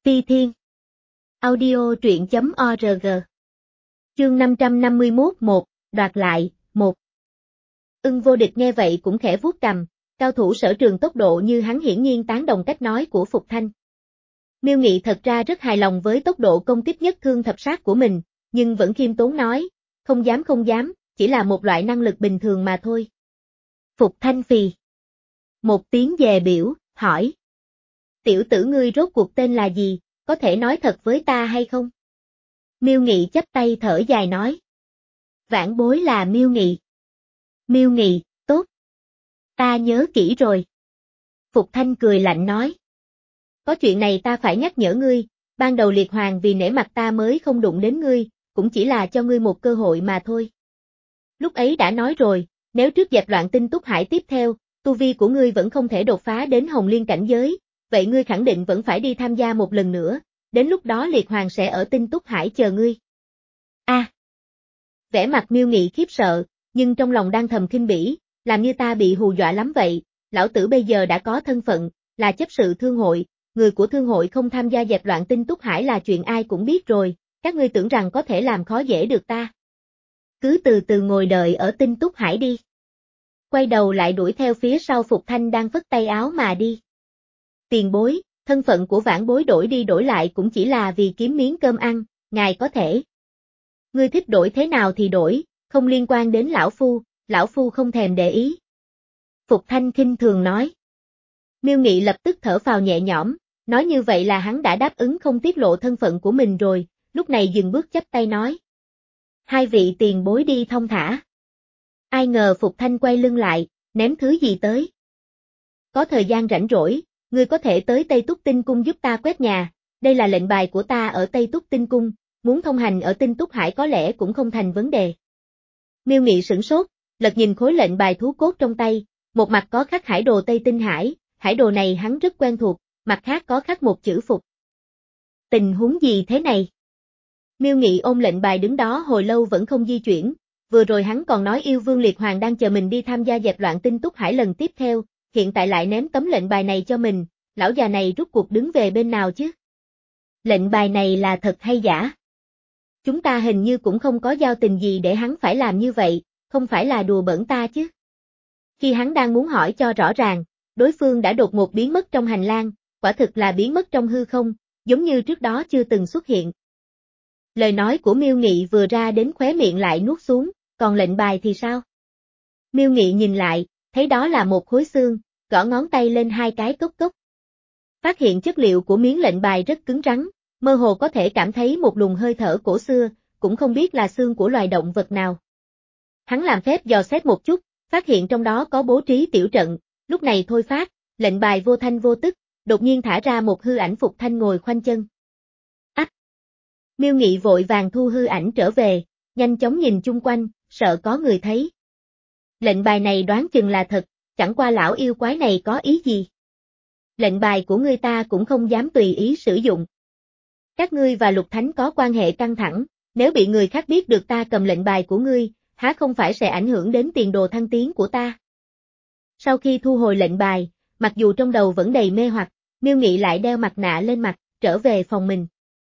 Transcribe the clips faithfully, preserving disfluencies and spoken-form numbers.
Phi Thiên. Audio truyện chấm org. Chương năm trăm năm mươi mốt một, đoạt lại, một. Ưng Vô Địch nghe vậy cũng khẽ vuốt cằm, cao thủ sở trường tốc độ như hắn hiển nhiên tán đồng cách nói của Phục Thanh. Miêu Nghị thật ra rất hài lòng với tốc độ công kích nhất thương thập sát của mình, nhưng vẫn khiêm tốn nói, không dám không dám, chỉ là một loại năng lực bình thường mà thôi. Phục Thanh phì một tiếng dè biểu, hỏi. Tiểu tử ngươi rốt cuộc tên là gì, có thể nói thật với ta hay không? Miêu Nghị chắp tay thở dài nói. Vãn bối là Miêu Nghị. Miêu Nghị, tốt. Ta nhớ kỹ rồi. Phục Thanh cười lạnh nói. Có chuyện này ta phải nhắc nhở ngươi, ban đầu Liệt Hoàng vì nể mặt ta mới không đụng đến ngươi, cũng chỉ là cho ngươi một cơ hội mà thôi. Lúc ấy đã nói rồi, nếu trước dẹp loạn tinh túc hải tiếp theo, tu vi của ngươi vẫn không thể đột phá đến Hồng Liên cảnh giới, vậy ngươi khẳng định vẫn phải đi tham gia một lần nữa, đến lúc đó Liệt Hoàng sẽ ở tinh túc hải chờ ngươi. A. À, vẻ mặt Miêu Nghị khiếp sợ, nhưng trong lòng đang thầm khinh bỉ, làm như ta bị hù dọa lắm vậy, lão tử bây giờ đã có thân phận, là chấp sự thương hội, người của thương hội không tham gia dẹp loạn tinh túc hải là chuyện ai cũng biết rồi, các ngươi tưởng rằng có thể làm khó dễ được ta. Cứ từ từ ngồi đợi ở tinh túc hải đi. Quay đầu lại đuổi theo phía sau Phục Thanh đang phất tay áo mà đi. Tiền bối, thân phận của vãn bối đổi đi đổi lại cũng chỉ là vì kiếm miếng cơm ăn, ngài có thể. Ngươi thích đổi thế nào thì đổi, không liên quan đến lão phu, lão phu không thèm để ý. Phục Thanh khinh thường nói. Miêu Nghị lập tức thở phào nhẹ nhõm, nói như vậy là hắn đã đáp ứng không tiết lộ thân phận của mình rồi, lúc này dừng bước chắp tay nói. Hai vị tiền bối đi thông thả. Ai ngờ Phục Thanh quay lưng lại, ném thứ gì tới. Có thời gian rảnh rỗi, ngươi có thể tới Tây Túc Tinh Cung giúp ta quét nhà, đây là lệnh bài của ta ở Tây Túc Tinh Cung, muốn thông hành ở Tinh Túc Hải có lẽ cũng không thành vấn đề. Miêu Nghị sửng sốt, lật nhìn khối lệnh bài thú cốt trong tay, một mặt có khắc hải đồ Tây Tinh Hải, hải đồ này hắn rất quen thuộc, mặt khác có khắc một chữ Phục. Tình huống gì thế này? Miêu Nghị ôm lệnh bài đứng đó hồi lâu vẫn không di chuyển, vừa rồi hắn còn nói yêu vương Liệt Hoàng đang chờ mình đi tham gia dẹp loạn tinh túc hải lần tiếp theo, hiện tại lại ném tấm lệnh bài này cho mình, lão già này rút cuộc đứng về bên nào chứ? Lệnh bài này là thật hay giả? Chúng ta hình như cũng không có giao tình gì để hắn phải làm như vậy, không phải là đùa bỡn ta chứ? Khi hắn đang muốn hỏi cho rõ ràng, đối phương đã đột ngột biến mất trong hành lang, quả thực là biến mất trong hư không, giống như trước đó chưa từng xuất hiện. Lời nói của Miêu Nghị vừa ra đến khóe miệng lại nuốt xuống, còn lệnh bài thì sao? Miêu Nghị nhìn lại, thấy đó là một khối xương, gõ ngón tay lên hai cái cốc cốc. Phát hiện chất liệu của miếng lệnh bài rất cứng rắn, mơ hồ có thể cảm thấy một luồng hơi thở cổ xưa, cũng không biết là xương của loài động vật nào. Hắn làm phép dò xét một chút, phát hiện trong đó có bố trí tiểu trận, lúc này thôi phát, lệnh bài vô thanh vô tức, đột nhiên thả ra một hư ảnh Phục Thanh ngồi khoanh chân. Ách! Miêu Nghị vội vàng thu hư ảnh trở về, nhanh chóng nhìn chung quanh, sợ có người thấy. Lệnh bài này đoán chừng là thật, chẳng qua lão yêu quái này có ý gì. Lệnh bài của ngươi ta cũng không dám tùy ý sử dụng. Các ngươi và Lục Thánh có quan hệ căng thẳng, nếu bị người khác biết được ta cầm lệnh bài của ngươi, há không phải sẽ ảnh hưởng đến tiền đồ thăng tiến của ta. Sau khi thu hồi lệnh bài, mặc dù trong đầu vẫn đầy mê hoặc, Miêu Nghị lại đeo mặt nạ lên mặt, trở về phòng mình.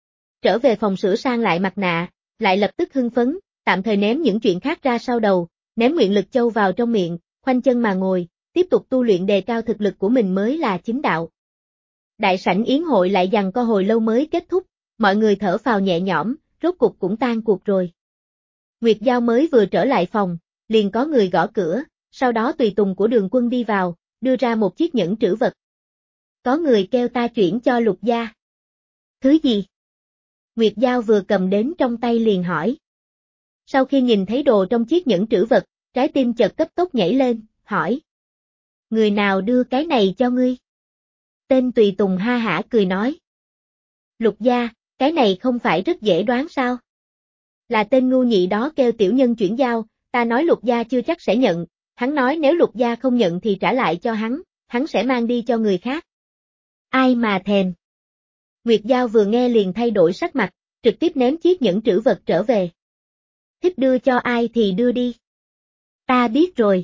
Trở về phòng sửa sang lại mặt nạ, lại lập tức hưng phấn, tạm thời ném những chuyện khác ra sau đầu, ném nguyện lực châu vào trong miệng, khoanh chân mà ngồi, tiếp tục tu luyện đề cao thực lực của mình mới là chính đạo. Đại sảnh yến hội lại giằng co hồi lâu mới kết thúc, mọi người thở phào nhẹ nhõm, rốt cục cũng tan cuộc rồi. Nguyệt Giao mới vừa trở lại phòng, liền có người gõ cửa, sau đó tùy tùng của Đường Quân đi vào, đưa ra một chiếc nhẫn trữ vật. Có người kêu ta chuyển cho Lục gia. Thứ gì? Nguyệt Giao vừa cầm đến trong tay liền hỏi. Sau khi nhìn thấy đồ trong chiếc nhẫn trữ vật, trái tim chợt cấp tốc nhảy lên, hỏi. Người nào đưa cái này cho ngươi? Tên tùy tùng ha hả cười nói. Lục gia, cái này không phải rất dễ đoán sao? Là tên ngu nhị đó kêu tiểu nhân chuyển giao, ta nói Lục gia chưa chắc sẽ nhận, hắn nói nếu Lục gia không nhận thì trả lại cho hắn, hắn sẽ mang đi cho người khác. Ai mà thèm. Nguyệt Giao vừa nghe liền thay đổi sắc mặt, trực tiếp ném chiếc nhẫn trữ vật trở về. Thích đưa cho ai thì đưa đi. Ta biết rồi.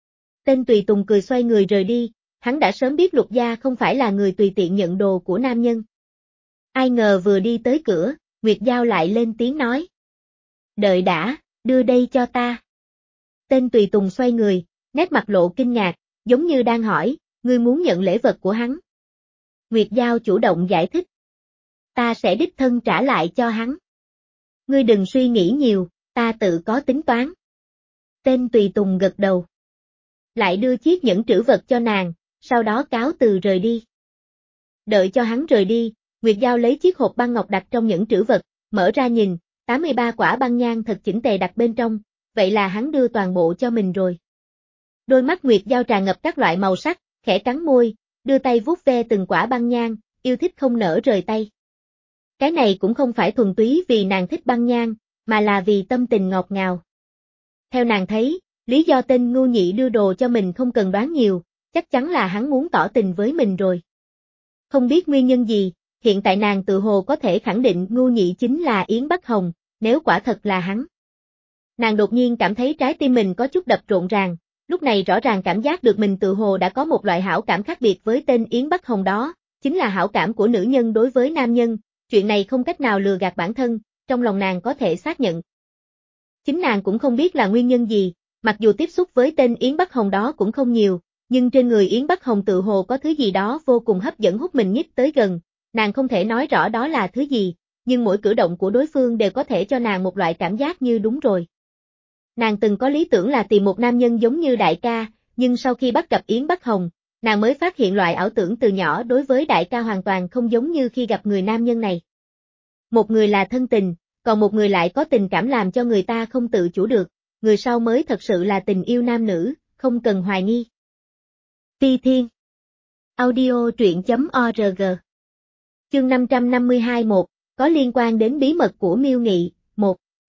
Tên tùy tùng cười xoay người rời đi, hắn đã sớm biết Lục gia không phải là người tùy tiện nhận đồ của nam nhân. Ai ngờ vừa đi tới cửa, Nguyệt Giao lại lên tiếng nói. Đợi đã, đưa đây cho ta. Tên tùy tùng xoay người, nét mặt lộ kinh ngạc, giống như đang hỏi, ngươi muốn nhận lễ vật của hắn. Nguyệt Giao chủ động giải thích. Ta sẽ đích thân trả lại cho hắn. Ngươi đừng suy nghĩ nhiều, ta tự có tính toán. Tên tùy tùng gật đầu. Lại đưa chiếc nhẫn trữ vật cho nàng, sau đó cáo từ rời đi. Đợi cho hắn rời đi, Nguyệt Giao lấy chiếc hộp băng ngọc đặt trong nhẫn trữ vật, mở ra nhìn, tám mươi ba quả băng nhang thật chỉnh tề đặt bên trong, vậy là hắn đưa toàn bộ cho mình rồi. Đôi mắt Nguyệt Giao tràn ngập các loại màu sắc, khẽ cắn môi, đưa tay vuốt ve từng quả băng nhang, yêu thích không nỡ rời tay. Cái này cũng không phải thuần túy vì nàng thích băng nhang, mà là vì tâm tình ngọt ngào. Theo nàng thấy, lý do tên ngu nhị đưa đồ cho mình không cần đoán nhiều, chắc chắn là hắn muốn tỏ tình với mình rồi. Không biết nguyên nhân gì, hiện tại nàng tự hồ có thể khẳng định ngu nhị chính là Yến Bắc Hồng, nếu quả thật là hắn. Nàng đột nhiên cảm thấy trái tim mình có chút đập rộn ràng, lúc này rõ ràng cảm giác được mình tự hồ đã có một loại hảo cảm khác biệt với tên Yến Bắc Hồng đó, chính là hảo cảm của nữ nhân đối với nam nhân, chuyện này không cách nào lừa gạt bản thân, trong lòng nàng có thể xác nhận. Chính nàng cũng không biết là nguyên nhân gì, mặc dù tiếp xúc với tên Yến Bắc Hồng đó cũng không nhiều, nhưng trên người Yến Bắc Hồng tự hồ có thứ gì đó vô cùng hấp dẫn hút mình nhích tới gần, nàng không thể nói rõ đó là thứ gì, nhưng mỗi cử động của đối phương đều có thể cho nàng một loại cảm giác như đúng rồi. Nàng từng có lý tưởng là tìm một nam nhân giống như đại ca, nhưng sau khi bắt gặp Yến Bắc Hồng, nàng mới phát hiện loại ảo tưởng từ nhỏ đối với đại ca hoàn toàn không giống như khi gặp người nam nhân này. Một người là thân tình, còn một người lại có tình cảm làm cho người ta không tự chủ được, người sau mới thật sự là tình yêu nam nữ, không cần hoài nghi. Ti Thiên Audio truyện.org Chương năm trăm năm mươi hai một, có liên quan đến bí mật của Miêu Nghị, một.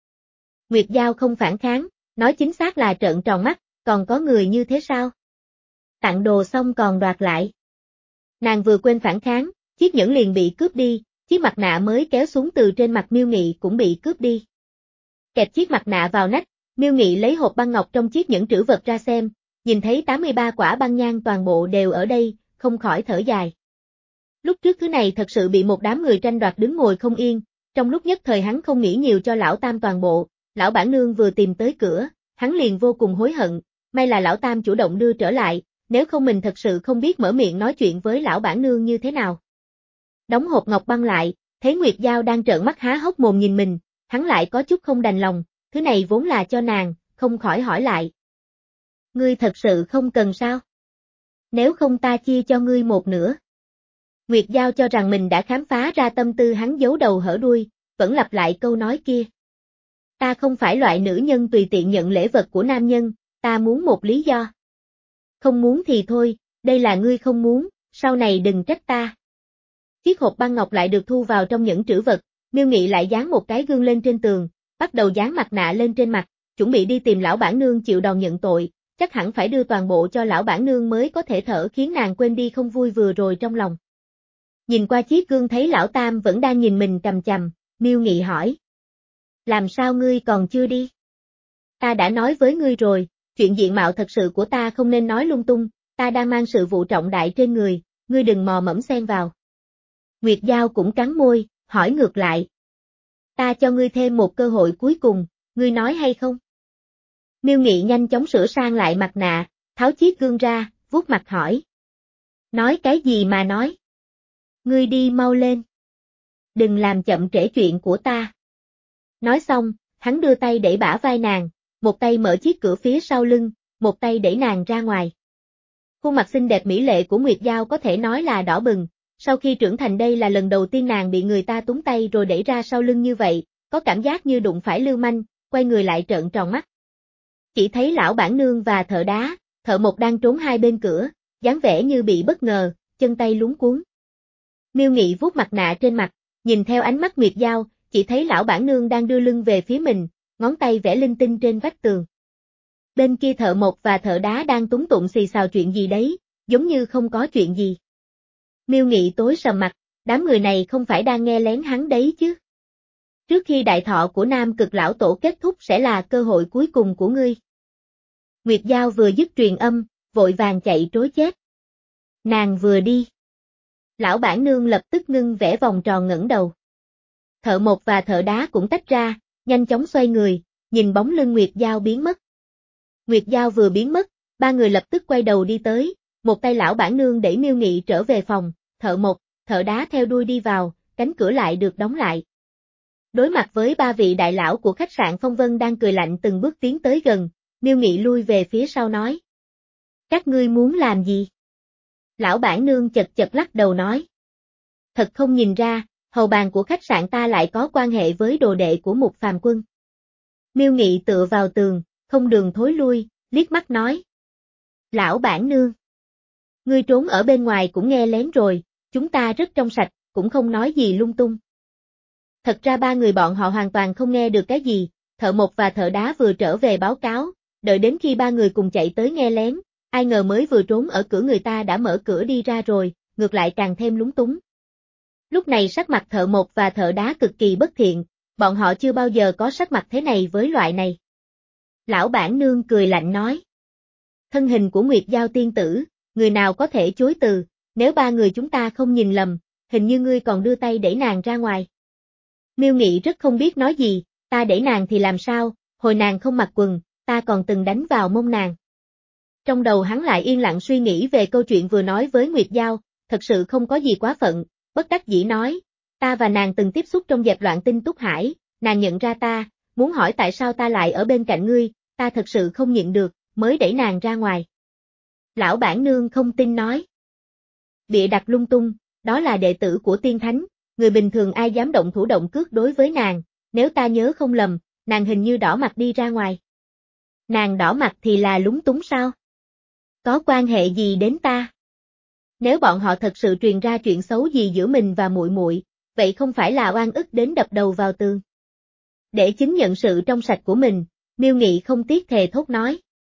Nguyệt Giao không phản kháng, nói chính xác là trợn tròn mắt, còn có người như thế sao? Tặng đồ xong còn đoạt lại. Nàng vừa quên phản kháng, chiếc nhẫn liền bị cướp đi, chiếc mặt nạ mới kéo xuống từ trên mặt Miêu Nghị cũng bị cướp đi. Kẹp chiếc mặt nạ vào nách, Miêu Nghị lấy hộp băng ngọc trong chiếc nhẫn trữ vật ra xem, nhìn thấy tám mươi ba quả băng nhang toàn bộ đều ở đây, không khỏi thở dài. Lúc trước thứ này thật sự bị một đám người tranh đoạt đứng ngồi không yên, trong lúc nhất thời hắn không nghĩ nhiều cho lão tam toàn bộ, lão bản nương vừa tìm tới cửa, hắn liền vô cùng hối hận, may là lão tam chủ động đưa trở lại, nếu không mình thật sự không biết mở miệng nói chuyện với lão bản nương như thế nào. Đóng hộp ngọc băng lại, thấy Nguyệt Giao đang trợn mắt há hốc mồm nhìn mình, hắn lại có chút không đành lòng, thứ này vốn là cho nàng, không khỏi hỏi lại. Ngươi thật sự không cần sao? Nếu không ta chia cho ngươi một nửa. Nguyệt Giao cho rằng mình đã khám phá ra tâm tư hắn giấu đầu hở đuôi, vẫn lặp lại câu nói kia. Ta không phải loại nữ nhân tùy tiện nhận lễ vật của nam nhân, ta muốn một lý do. Không muốn thì thôi, đây là ngươi không muốn, sau này đừng trách ta. Chiếc hộp băng ngọc lại được thu vào trong nhẫn trữ vật, Miêu Nghị lại dán một cái gương lên trên tường, bắt đầu dán mặt nạ lên trên mặt, chuẩn bị đi tìm lão bản nương chịu đòn nhận tội, chắc hẳn phải đưa toàn bộ cho lão bản nương mới có thể thở khiến nàng quên đi không vui vừa rồi trong lòng. Nhìn qua chiếc gương thấy lão tam vẫn đang nhìn mình chằm chằm, Miêu Nghị hỏi. Làm sao ngươi còn chưa đi? Ta đã nói với ngươi rồi, chuyện diện mạo thật sự của ta không nên nói lung tung, ta đang mang sự vụ trọng đại trên người, ngươi đừng mò mẫm xen vào. Nguyệt Giao cũng cắn môi, hỏi ngược lại. Ta cho ngươi thêm một cơ hội cuối cùng, ngươi nói hay không? Miêu Nghị nhanh chóng sửa sang lại mặt nạ, tháo chiếc gương ra, vuốt mặt hỏi. Nói cái gì mà nói? Ngươi đi mau lên. Đừng làm chậm trễ chuyện của ta. Nói xong, hắn đưa tay đẩy bả vai nàng, một tay mở chiếc cửa phía sau lưng, một tay đẩy nàng ra ngoài. Khuôn mặt xinh đẹp mỹ lệ của Nguyệt Giao có thể nói là đỏ bừng, sau khi trưởng thành đây là lần đầu tiên nàng bị người ta túng tay rồi đẩy ra sau lưng như vậy, có cảm giác như đụng phải lưu manh, quay người lại trợn tròn mắt. Chỉ thấy lão bản nương và thợ đá, thợ một đang trốn hai bên cửa, dáng vẻ như bị bất ngờ, chân tay luống cuống. Miêu Nghị vuốt mặt nạ trên mặt, nhìn theo ánh mắt Nguyệt Giao, chỉ thấy lão bản nương đang đưa lưng về phía mình, ngón tay vẽ linh tinh trên vách tường. Bên kia thợ một và thợ đá đang túng tụng xì xào chuyện gì đấy, giống như không có chuyện gì. Miêu Nghị tối sầm mặt, đám người này không phải đang nghe lén hắn đấy chứ. Trước khi đại thọ của Nam Cực Lão Tổ kết thúc sẽ là cơ hội cuối cùng của ngươi. Nguyệt Giao vừa dứt truyền âm, vội vàng chạy trối chết. Nàng vừa đi. Lão bản nương lập tức ngưng vẽ vòng tròn ngẩng đầu. Thợ mộc và thợ đá cũng tách ra, nhanh chóng xoay người, nhìn bóng lưng Nguyệt Giao biến mất. Nguyệt Giao vừa biến mất, ba người lập tức quay đầu đi tới, một tay lão bản nương đẩy Miêu Nghị trở về phòng, thợ mộc, thợ đá theo đuôi đi vào, cánh cửa lại được đóng lại. Đối mặt với ba vị đại lão của khách sạn Phong Vân đang cười lạnh từng bước tiến tới gần, Miêu Nghị lui về phía sau nói. Các ngươi muốn làm gì? Lão bản nương chật chật lắc đầu nói. Thật không nhìn ra, hầu bàn của khách sạn ta lại có quan hệ với đồ đệ của Mục Phàm Quân. Miêu Nghị tựa vào tường, không đường thối lui, liếc mắt nói. Lão bản nương. Ngươi trốn ở bên ngoài cũng nghe lén rồi, chúng ta rất trong sạch, cũng không nói gì lung tung. Thật ra ba người bọn họ hoàn toàn không nghe được cái gì, thợ mộc và thợ đá vừa trở về báo cáo, đợi đến khi ba người cùng chạy tới nghe lén, ai ngờ mới vừa trốn ở cửa người ta đã mở cửa đi ra rồi, ngược lại càng thêm lúng túng. Lúc này sắc mặt thợ mộc và thợ đá cực kỳ bất thiện, bọn họ chưa bao giờ có sắc mặt thế này với loại này. Lão bản nương cười lạnh nói. Thân hình của Nguyệt Giao tiên tử, người nào có thể chối từ, nếu ba người chúng ta không nhìn lầm, hình như ngươi còn đưa tay đẩy nàng ra ngoài. Miêu Nghị rất không biết nói gì, ta đẩy nàng thì làm sao, hồi nàng không mặc quần, ta còn từng đánh vào mông nàng. Trong đầu hắn lại yên lặng suy nghĩ về câu chuyện vừa nói với Nguyệt Giao, thật sự không có gì quá phận, bất đắc dĩ nói, ta và nàng từng tiếp xúc trong dẹp loạn tinh Túc Hải, nàng nhận ra ta, muốn hỏi tại sao ta lại ở bên cạnh ngươi, ta thật sự không nhịn được, mới đẩy nàng ra ngoài. Lão bản nương không tin nói. Bịa đặt lung tung, đó là đệ tử của tiên thánh, người bình thường ai dám động thủ động cước đối với nàng, nếu ta nhớ không lầm, nàng hình như đỏ mặt đi ra ngoài. Nàng đỏ mặt thì là lúng túng sao? Có quan hệ gì đến ta? Nếu bọn họ thật sự truyền ra chuyện xấu gì giữa mình và muội muội, vậy không phải là oan ức đến đập đầu vào tường. Để chứng nhận sự trong sạch của mình, Miêu Nghị không tiếc thề thốt nói.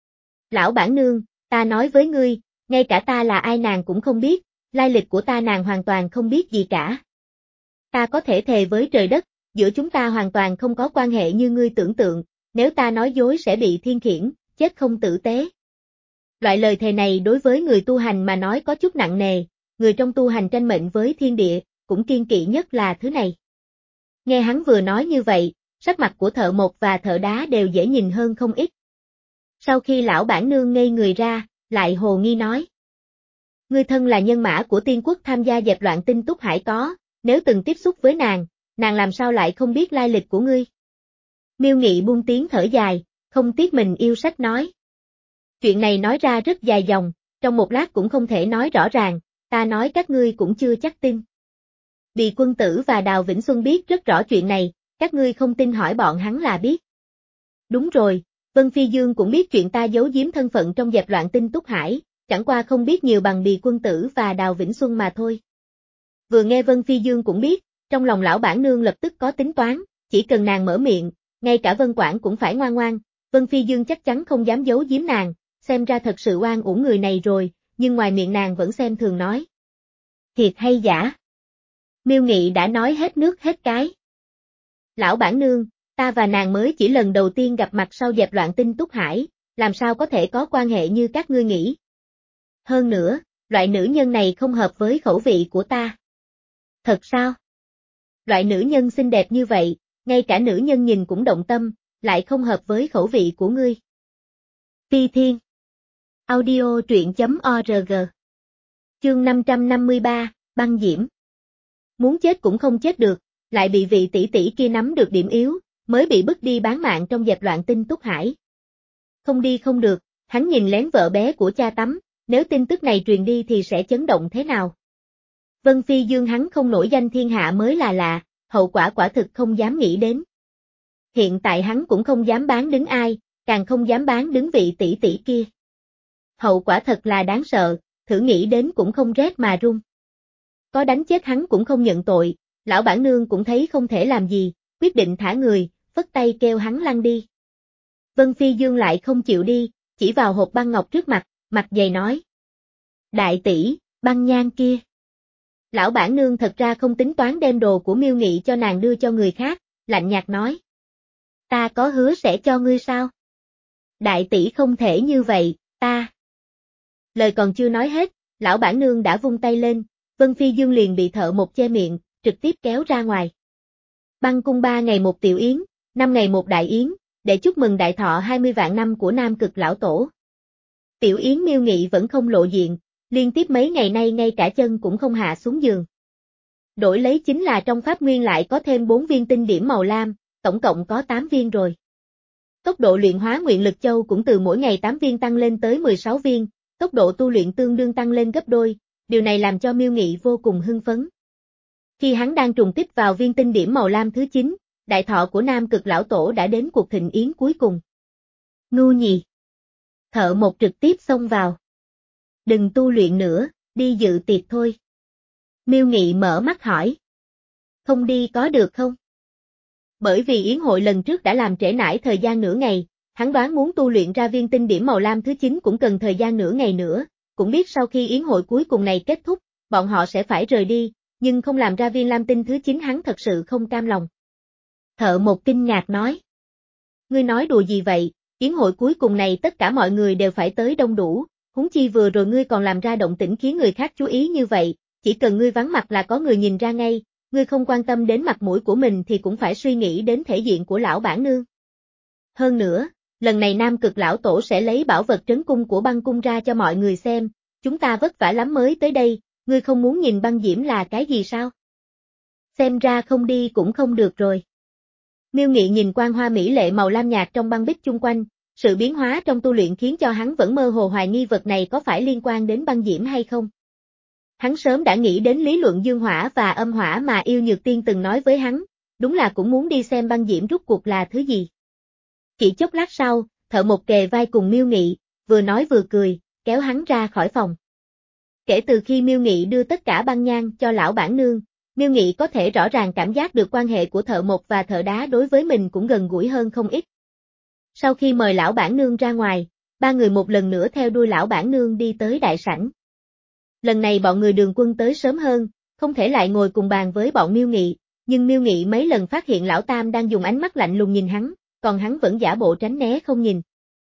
Lão bản nương, ta nói với ngươi, ngay cả ta là ai nàng cũng không biết, lai lịch của ta nàng hoàn toàn không biết gì cả. Ta có thể thề với trời đất, giữa chúng ta hoàn toàn không có quan hệ như ngươi tưởng tượng, nếu ta nói dối sẽ bị thiên khiển, chết không tử tế. Loại lời thề này đối với người tu hành mà nói có chút nặng nề, người trong tu hành tranh mệnh với thiên địa, cũng kiên kỵ nhất là thứ này. Nghe hắn vừa nói như vậy, sắc mặt của thợ mộc và thợ đá đều dễ nhìn hơn không ít. Sau khi lão bản nương ngây người ra, lại hồ nghi nói. Ngươi thân là nhân mã của tiên quốc tham gia dẹp loạn tinh Túc Hải có, nếu từng tiếp xúc với nàng, nàng làm sao lại không biết lai lịch của ngươi? Miêu Nghị buông tiếng thở dài, không tiếc mình yêu sách nói. Chuyện này nói ra rất dài dòng, trong một lát cũng không thể nói rõ ràng, ta nói các ngươi cũng chưa chắc tin. Bì Quân Tử và Đào Vĩnh Xuân biết rất rõ chuyện này, các ngươi không tin hỏi bọn hắn là biết. Đúng rồi, Vân Phi Dương cũng biết chuyện ta giấu giếm thân phận trong dẹp loạn tinh Túc Hải, chẳng qua không biết nhiều bằng Bì Quân Tử và Đào Vĩnh Xuân mà thôi. Vừa nghe Vân Phi Dương cũng biết, trong lòng lão bản nương lập tức có tính toán, chỉ cần nàng mở miệng, ngay cả Vân Quảng cũng phải ngoan ngoan, Vân Phi Dương chắc chắn không dám giấu giếm nàng, xem ra thật sự oan uổng người này rồi, nhưng ngoài miệng nàng vẫn xem thường nói. Thiệt hay giả? Miêu Nghị đã nói hết nước hết cái. Lão bản nương, ta và nàng mới chỉ lần đầu tiên gặp mặt sau dẹp loạn tinh Túc Hải, làm sao có thể có quan hệ như các ngươi nghĩ. Hơn nữa, loại nữ nhân này không hợp với khẩu vị của ta. Thật sao? Loại nữ nhân xinh đẹp như vậy, ngay cả nữ nhân nhìn cũng động tâm, lại không hợp với khẩu vị của ngươi. Phi Thiên Audio truyện.org Chương năm trăm năm mươi ba, Băng Diễm. Muốn chết cũng không chết được, lại bị vị tỷ tỷ kia nắm được điểm yếu, mới bị bức đi bán mạng trong dẹp loạn tinh Túc Hải. Không đi không được, hắn nhìn lén vợ bé của cha tắm, nếu tin tức này truyền đi thì sẽ chấn động thế nào. Vân Phi Dương hắn không nổi danh thiên hạ mới là lạ, hậu quả quả thực không dám nghĩ đến. Hiện tại hắn cũng không dám bán đứng ai, càng không dám bán đứng vị tỷ tỷ kia. Hậu quả thật là đáng sợ, thử nghĩ đến cũng không rét mà run. Có đánh chết hắn cũng không nhận tội, lão bản nương cũng thấy không thể làm gì, quyết định thả người, phất tay kêu hắn lăn đi. Vân Phi Dương lại không chịu đi, chỉ vào hộp băng ngọc trước mặt, mặt dày nói. Đại tỷ, băng nhang kia. Lão bản nương thật ra không tính toán đem đồ của Miêu Nghị cho nàng đưa cho người khác, lạnh nhạt nói. Ta có hứa sẽ cho ngươi sao? Đại tỷ không thể như vậy, ta. Lời còn chưa nói hết, lão bản nương đã vung tay lên, Vân Phi Dương liền bị Thợ Một che miệng, trực tiếp kéo ra ngoài. Băng cung ba ngày một tiểu yến, năm ngày một đại yến, để chúc mừng đại thọ hai mươi vạn năm của Nam Cực lão tổ. Tiểu yến Miêu Nghị vẫn không lộ diện, liên tiếp mấy ngày nay ngay cả chân cũng không hạ xuống giường. Đổi lấy chính là trong pháp nguyên lại có thêm bốn viên tinh điểm màu lam, tổng cộng có tám viên rồi. Tốc độ luyện hóa nguyện lực châu cũng từ mỗi ngày tám viên tăng lên tới mười sáu viên, tốc độ tu luyện tương đương tăng lên gấp đôi, điều này làm cho Miêu Nghị vô cùng hưng phấn. Khi hắn đang trùng kích vào viên tinh điểm màu lam thứ chín, đại thọ của Nam Cực lão tổ đã đến cuộc thịnh yến cuối cùng. Ngu nhì. Thợ Một trực tiếp xông vào. Đừng tu luyện nữa, đi dự tiệc thôi. Miêu Nghị mở mắt hỏi. Không đi có được không? Bởi vì yến hội lần trước đã làm trễ nải thời gian nửa ngày, hắn đoán muốn tu luyện ra viên tinh điểm màu lam thứ chín cũng cần thời gian nửa ngày nữa, cũng biết sau khi yến hội cuối cùng này kết thúc, bọn họ sẽ phải rời đi, nhưng không làm ra viên lam tinh thứ chín hắn thật sự không cam lòng. Thợ Một kinh ngạc nói. Ngươi nói đùa gì vậy, yến hội cuối cùng này tất cả mọi người đều phải tới đông đủ, huống chi vừa rồi ngươi còn làm ra động tĩnh khiến người khác chú ý như vậy, chỉ cần ngươi vắng mặt là có người nhìn ra ngay, ngươi không quan tâm đến mặt mũi của mình thì cũng phải suy nghĩ đến thể diện của lão bản nương. Hơn nữa, lần này Nam Cực lão tổ sẽ lấy bảo vật trấn cung của băng cung ra cho mọi người xem, chúng ta vất vả lắm mới tới đây, ngươi không muốn nhìn băng diễm là cái gì sao? Xem ra không đi cũng không được rồi. Miêu Nghị nhìn quang hoa mỹ lệ màu lam nhạt trong băng bích chung quanh, sự biến hóa trong tu luyện khiến cho hắn vẫn mơ hồ hoài nghi vật này có phải liên quan đến băng diễm hay không. Hắn sớm đã nghĩ đến lý luận dương hỏa và âm hỏa mà Yêu Nhược Tiên từng nói với hắn, đúng là cũng muốn đi xem băng diễm rút cuộc là thứ gì. Chỉ chốc lát sau, Thợ Một kề vai cùng Miêu Nghị, vừa nói vừa cười, kéo hắn ra khỏi phòng. Kể từ khi Miêu Nghị đưa tất cả băng nhang cho lão bản nương, Miêu Nghị có thể rõ ràng cảm giác được quan hệ của Thợ Một và Thợ Đá đối với mình cũng gần gũi hơn không ít. Sau khi mời lão bản nương ra ngoài, ba người một lần nữa theo đuôi lão bản nương đi tới đại sảnh. Lần này bọn người Đường Quân tới sớm hơn, không thể lại ngồi cùng bàn với bọn Miêu Nghị, nhưng Miêu Nghị mấy lần phát hiện lão Tam đang dùng ánh mắt lạnh lùng nhìn hắn, còn hắn vẫn giả bộ tránh né không nhìn.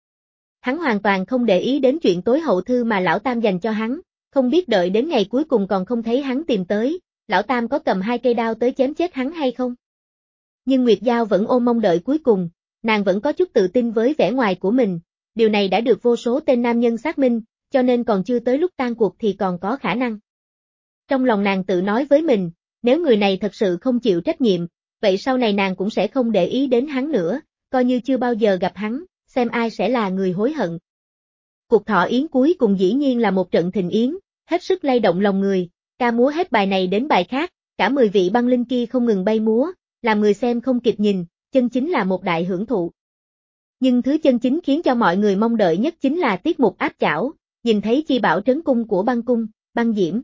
Hắn hoàn toàn không để ý đến chuyện tối hậu thư mà lão Tam dành cho hắn, không biết đợi đến ngày cuối cùng còn không thấy hắn tìm tới, lão Tam có cầm hai cây đao tới chém chết hắn hay không. Nhưng Nguyệt Giao vẫn ôm mong đợi cuối cùng, nàng vẫn có chút tự tin với vẻ ngoài của mình, điều này đã được vô số tên nam nhân xác minh, cho nên còn chưa tới lúc tan cuộc thì còn có khả năng. Trong lòng nàng tự nói với mình, nếu người này thật sự không chịu trách nhiệm, vậy sau này nàng cũng sẽ không để ý đến hắn nữa, coi như chưa bao giờ gặp hắn, xem ai sẽ là người hối hận. Cuộc thọ yến cuối cùng dĩ nhiên là một trận thịnh yến, hết sức lay động lòng người, ca múa hết bài này đến bài khác, cả mười vị băng linh kia không ngừng bay múa, làm người xem không kịp nhìn, chân chính là một đại hưởng thụ. Nhưng thứ chân chính khiến cho mọi người mong đợi nhất chính là tiết mục áp chảo, nhìn thấy chi bảo trấn cung của băng cung, băng diễm.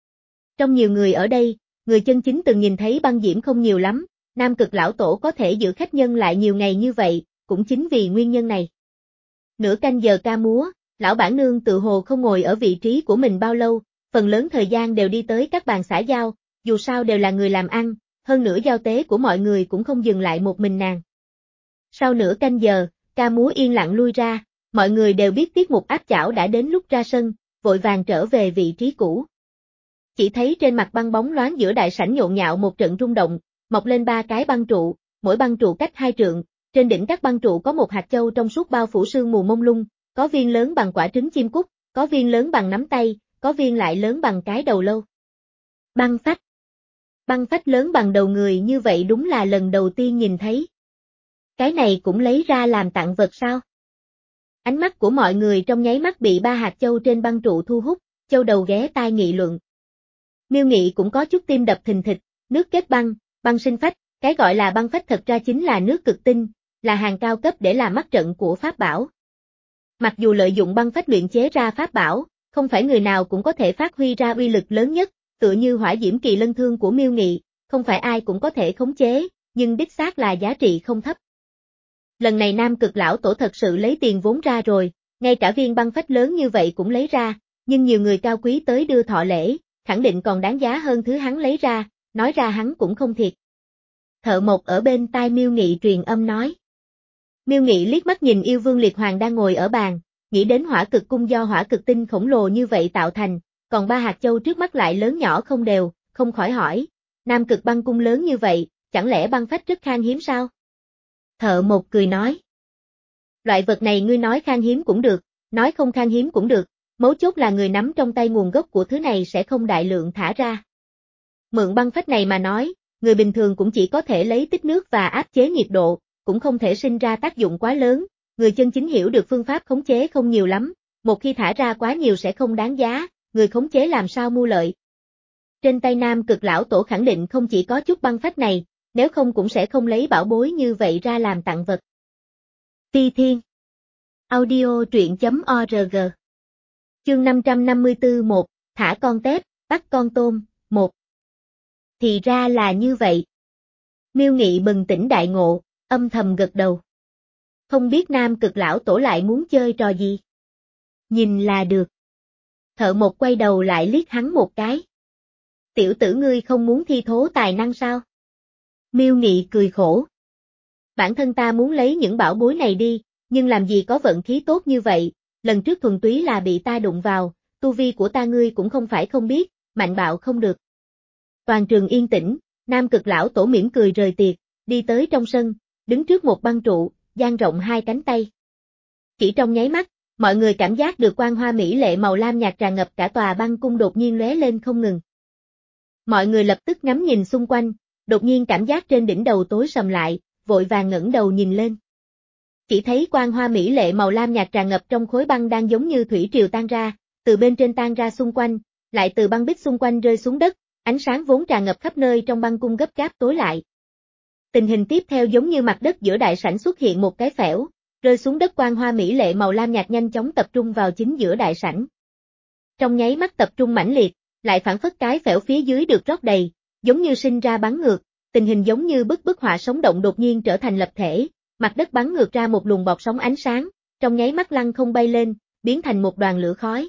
Trong nhiều người ở đây, người chân chính từng nhìn thấy băng diễm không nhiều lắm, Nam Cực lão tổ có thể giữ khách nhân lại nhiều ngày như vậy, cũng chính vì nguyên nhân này. Nửa canh giờ ca múa, lão bản nương tự hồ không ngồi ở vị trí của mình bao lâu, phần lớn thời gian đều đi tới các bàn xã giao, dù sao đều là người làm ăn, hơn nữa giao tế của mọi người cũng không dừng lại một mình nàng. Sau nửa canh giờ, ca múa yên lặng lui ra, mọi người đều biết tiết mục áp chảo đã đến lúc ra sân, vội vàng trở về vị trí cũ. Chỉ thấy trên mặt băng bóng loáng giữa đại sảnh nhộn nhạo một trận rung động, mọc lên ba cái băng trụ, mỗi băng trụ cách hai trượng, trên đỉnh các băng trụ có một hạt châu trong suốt bao phủ sương mù mông lung, có viên lớn bằng quả trứng chim cút, có viên lớn bằng nắm tay, có viên lại lớn bằng cái đầu lâu. Băng phách. Băng phách lớn bằng đầu người như vậy đúng là lần đầu tiên nhìn thấy. Cái này cũng lấy ra làm tặng vật sao? Ánh mắt của mọi người trong nháy mắt bị ba hạt châu trên băng trụ thu hút, châu đầu ghé tai nghị luận. Miêu Nghị cũng có chút tim đập thình thịch, nước kết băng, băng sinh phách, cái gọi là băng phách thật ra chính là nước cực tinh, là hàng cao cấp để làm mắt trận của pháp bảo. Mặc dù lợi dụng băng phách luyện chế ra pháp bảo, không phải người nào cũng có thể phát huy ra uy lực lớn nhất, tựa như hỏa diễm kỳ lân thương của Miêu Nghị, không phải ai cũng có thể khống chế, nhưng đích xác là giá trị không thấp. Lần này Nam Cực lão tổ thật sự lấy tiền vốn ra rồi, ngay cả viên băng phách lớn như vậy cũng lấy ra, nhưng nhiều người cao quý tới đưa thọ lễ, khẳng định còn đáng giá hơn thứ hắn lấy ra, nói ra hắn cũng không thiệt. Thợ Một ở bên tai Miêu Nghị truyền âm nói. Miêu Nghị liếc mắt nhìn yêu vương liệt hoàng đang ngồi ở bàn, nghĩ đến hỏa cực cung do hỏa cực tinh khổng lồ như vậy tạo thành, còn ba hạt châu trước mắt lại lớn nhỏ không đều, không khỏi hỏi, Nam Cực băng cung lớn như vậy, chẳng lẽ băng phách rất khan hiếm sao? Thợ một cười nói. Loại vật này ngươi nói khan hiếm cũng được, nói không khan hiếm cũng được, mấu chốt là người nắm trong tay nguồn gốc của thứ này sẽ không đại lượng thả ra. Mượn băng phách này mà nói, người bình thường cũng chỉ có thể lấy tích nước và áp chế nhiệt độ, cũng không thể sinh ra tác dụng quá lớn, người chân chính hiểu được phương pháp khống chế không nhiều lắm, một khi thả ra quá nhiều sẽ không đáng giá, người khống chế làm sao mưu lợi. Trên tay Nam Cực lão tổ khẳng định không chỉ có chút băng phách này, nếu không cũng sẽ không lấy bảo bối như vậy ra làm tặng vật. Phi Thiên Audio truyện.org Chương năm trăm năm mươi tư một, thả con tép, bắt con tôm, một. Thì ra là như vậy. Miêu Nghị bừng tỉnh đại ngộ, âm thầm gật đầu. Không biết Nam Cực lão tổ lại muốn chơi trò gì. Nhìn là được. Thợ một quay đầu lại liếc hắn một cái. Tiểu tử ngươi không muốn thi thố tài năng sao? Miêu Nghị cười khổ. Bản thân ta muốn lấy những bảo bối này đi, nhưng làm gì có vận khí tốt như vậy, lần trước thuần túy là bị ta đụng vào, tu vi của ta ngươi cũng không phải không biết, mạnh bạo không được. Toàn trường yên tĩnh, Nam Cực lão tổ mỉm cười rời tiệc, đi tới trong sân, đứng trước một băng trụ, dang rộng hai cánh tay. Chỉ trong nháy mắt, mọi người cảm giác được quang hoa mỹ lệ màu lam nhạt tràn ngập cả tòa băng cung đột nhiên lóe lên không ngừng. Mọi người lập tức ngắm nhìn xung quanh, đột nhiên cảm giác trên đỉnh đầu tối sầm lại, vội vàng ngẩng đầu nhìn lên. Chỉ thấy quang hoa mỹ lệ màu lam nhạt tràn ngập trong khối băng đang giống như thủy triều tan ra, từ bên trên tan ra xung quanh, lại từ băng bích xung quanh rơi xuống đất, ánh sáng vốn tràn ngập khắp nơi trong băng cung gấp gáp tối lại. Tình hình tiếp theo giống như mặt đất giữa đại sảnh xuất hiện một cái phễu, rơi xuống đất quang hoa mỹ lệ màu lam nhạt nhanh chóng tập trung vào chính giữa đại sảnh. Trong nháy mắt tập trung mãnh liệt, lại phản phất cái phễu phía dưới được rót đầy, giống như sinh ra bắn ngược, tình hình giống như bức bức họa sống động đột nhiên trở thành lập thể, mặt đất bắn ngược ra một luồng bọt sóng ánh sáng, trong nháy mắt lăng không bay lên, biến thành một đoàn lửa khói.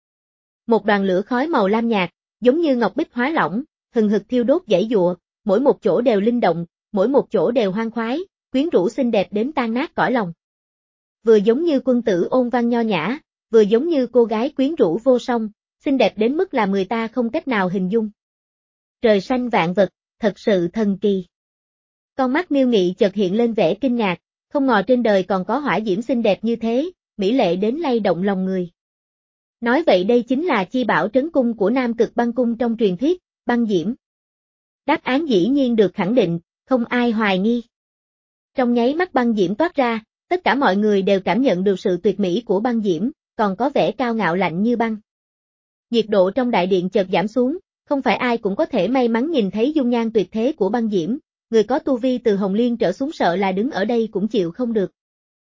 Một đoàn lửa khói màu lam nhạt, giống như ngọc bích hóa lỏng, hừng hực thiêu đốt giãy giụa, mỗi một chỗ đều linh động, mỗi một chỗ đều hoang khoái, quyến rũ xinh đẹp đến tan nát cõi lòng. Vừa giống như quân tử ôn văn nho nhã, vừa giống như cô gái quyến rũ vô song, xinh đẹp đến mức làm người ta không cách nào hình dung. Trời xanh vạn vật, thật sự thần kỳ. Con mắt Miêu Nghị chợt hiện lên vẻ kinh ngạc, không ngờ trên đời còn có hỏa diễm xinh đẹp như thế, mỹ lệ đến lay động lòng người. Nói vậy đây chính là chi bảo trấn cung của Nam Cực băng cung trong truyền thuyết, băng diễm. Đáp án dĩ nhiên được khẳng định, không ai hoài nghi. Trong nháy mắt băng diễm toát ra, tất cả mọi người đều cảm nhận được sự tuyệt mỹ của băng diễm, còn có vẻ cao ngạo lạnh như băng. Nhiệt độ trong đại điện chợt giảm xuống, không phải ai cũng có thể may mắn nhìn thấy dung nhan tuyệt thế của băng diễm, người có tu vi từ Hồng Liên trở xuống sợ là đứng ở đây cũng chịu không được.